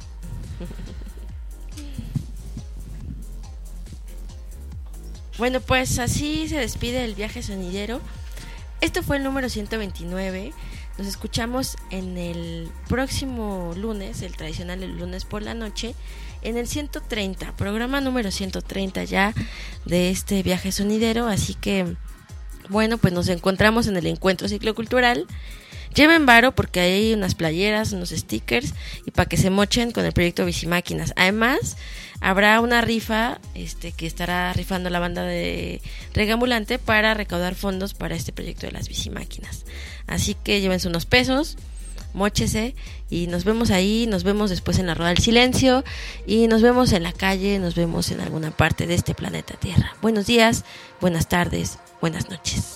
Bueno, pues así se despide el viaje sonidero. Esto fue el número 129. Nos escuchamos en el próximo lunes, el tradicional el lunes por la noche, en el 130, programa número 130 ya de este viaje sonidero. Así que, bueno, pues nos encontramos en el encuentro ciclocultural. Lleven varo porque hay unas playeras, unos stickers y para que se mochen con el proyecto Bicimáquinas. Además, habrá una rifa que estará rifando la banda de Reggae Ambulante para recaudar fondos para este proyecto de las bicimáquinas. Así que llévense unos pesos, móchese y nos vemos ahí, nos vemos después en la Rueda del Silencio y nos vemos en la calle, nos vemos en alguna parte de este planeta Tierra. Buenos días, buenas tardes, buenas noches.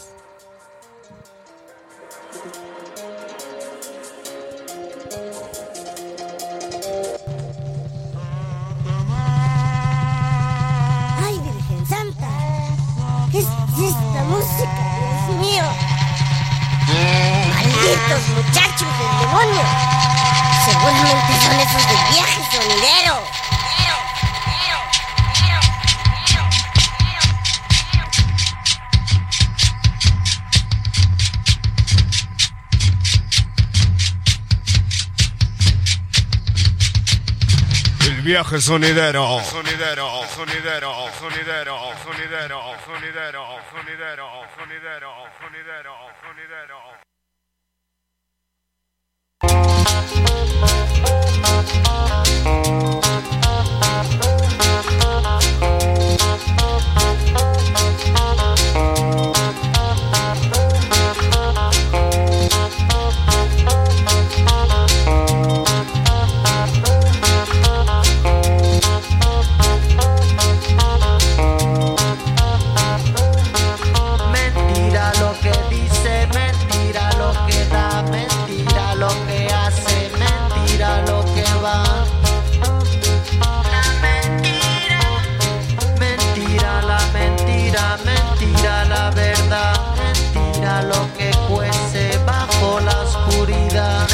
estos muchachos del demonio? Seguramente son esos del viaje sonidero. El viaje sonidero. Mentira lo que dice, mentira lo que da, mentira lo que hace, mentira lo que va. La mentira, mentira la mentira, mentira la verdad, mentira lo que cuece bajo la oscuridad.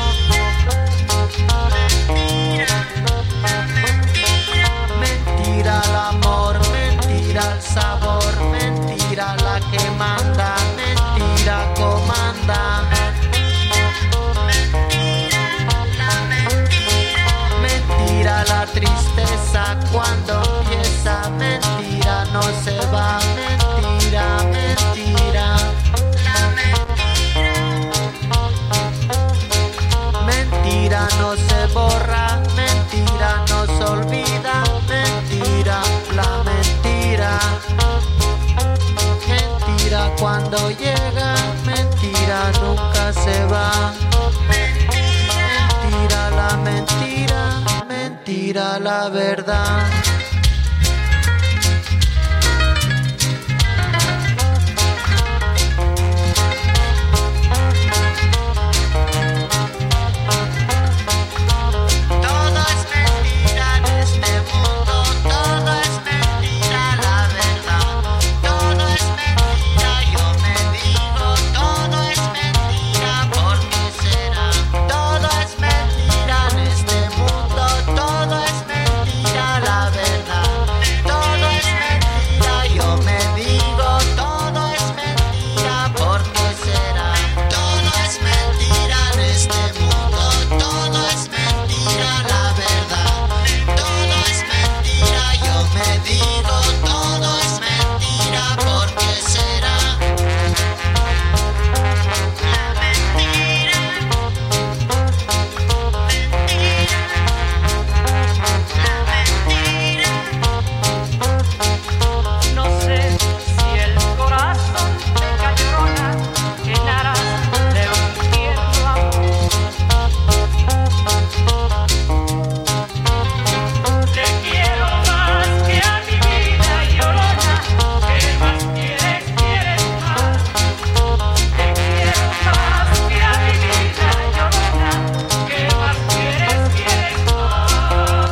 Mentira el amor, mentira el sabor, mentira la que manda, mentira comanda. Mentira la tristeza cuando empieza, mentira no se va, mentira, mentira. Mentira no se borra, mentira no se olvida, mentira, la mentira. Mentira cuando llega, mentira nunca se va. Mentira la mentira, mentira la verdad. Todo es mentira en este mundo, todo es mentira la verdad. Todo es mentira, yo me digo, todo es mentira, ¿por qué será? Todo es mentira en este mundo, todo es mentira la verdad. Todo es mentira, yo me digo, todo es mentira, ¿por qué será? Todo es mentira en este mundo, todo es mentira la verdad. Todo es mentira, yo me digo, todo es mentira, ¿por qué será? No sé si el corazón de Cayona llenará de un tierno amor. Te quiero más que a mi vida, Llorona. ¿Qué más quieres, quieres más? Te quiero más que a mi vida, Llorona. ¿Qué más quieres, quieres más?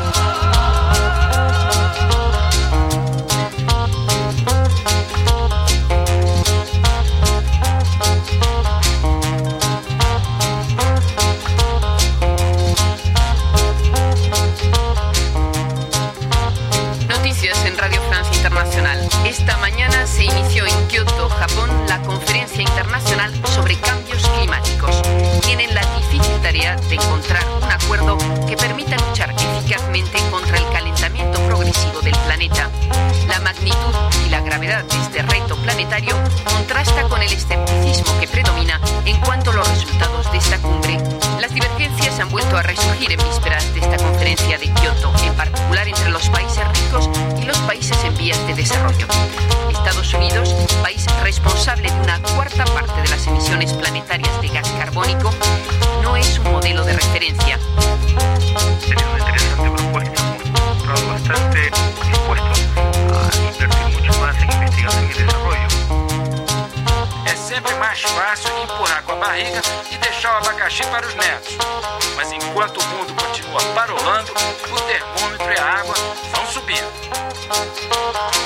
Noticias en Radio Francia Internacional. Esta mañana se inició en Kioto, Japón, la conferencia internacional sobre cambios climáticos. Tienen la difícil tarea de encontrar un acuerdo que permita luchar eficazmente contra el calentamiento progresivo del planeta. La magnitud y la gravedad de este reto planetario contrasta con el escepticismo que predomina en cuanto a los resultados de esta cumbre. Las divergencias han vuelto a resurgir en vísperas de esta conferencia de Kioto, en particular entre los países ricos y los países en vías de desarrollo. Estados Unidos, país responsable de una cuarta parte de las emisiones planetarias de gas carbónico, no es un modelo de referencia. Sería una interesante propuesta, mostrado bastante dispuestos a invertir mucho más en investigación y desarrollo. É sempre mais fácil empurrar com a barriga e deixar o abacaxi para os netos. Mas enquanto o mundo continua parolando, o termômetro e a água vão subindo.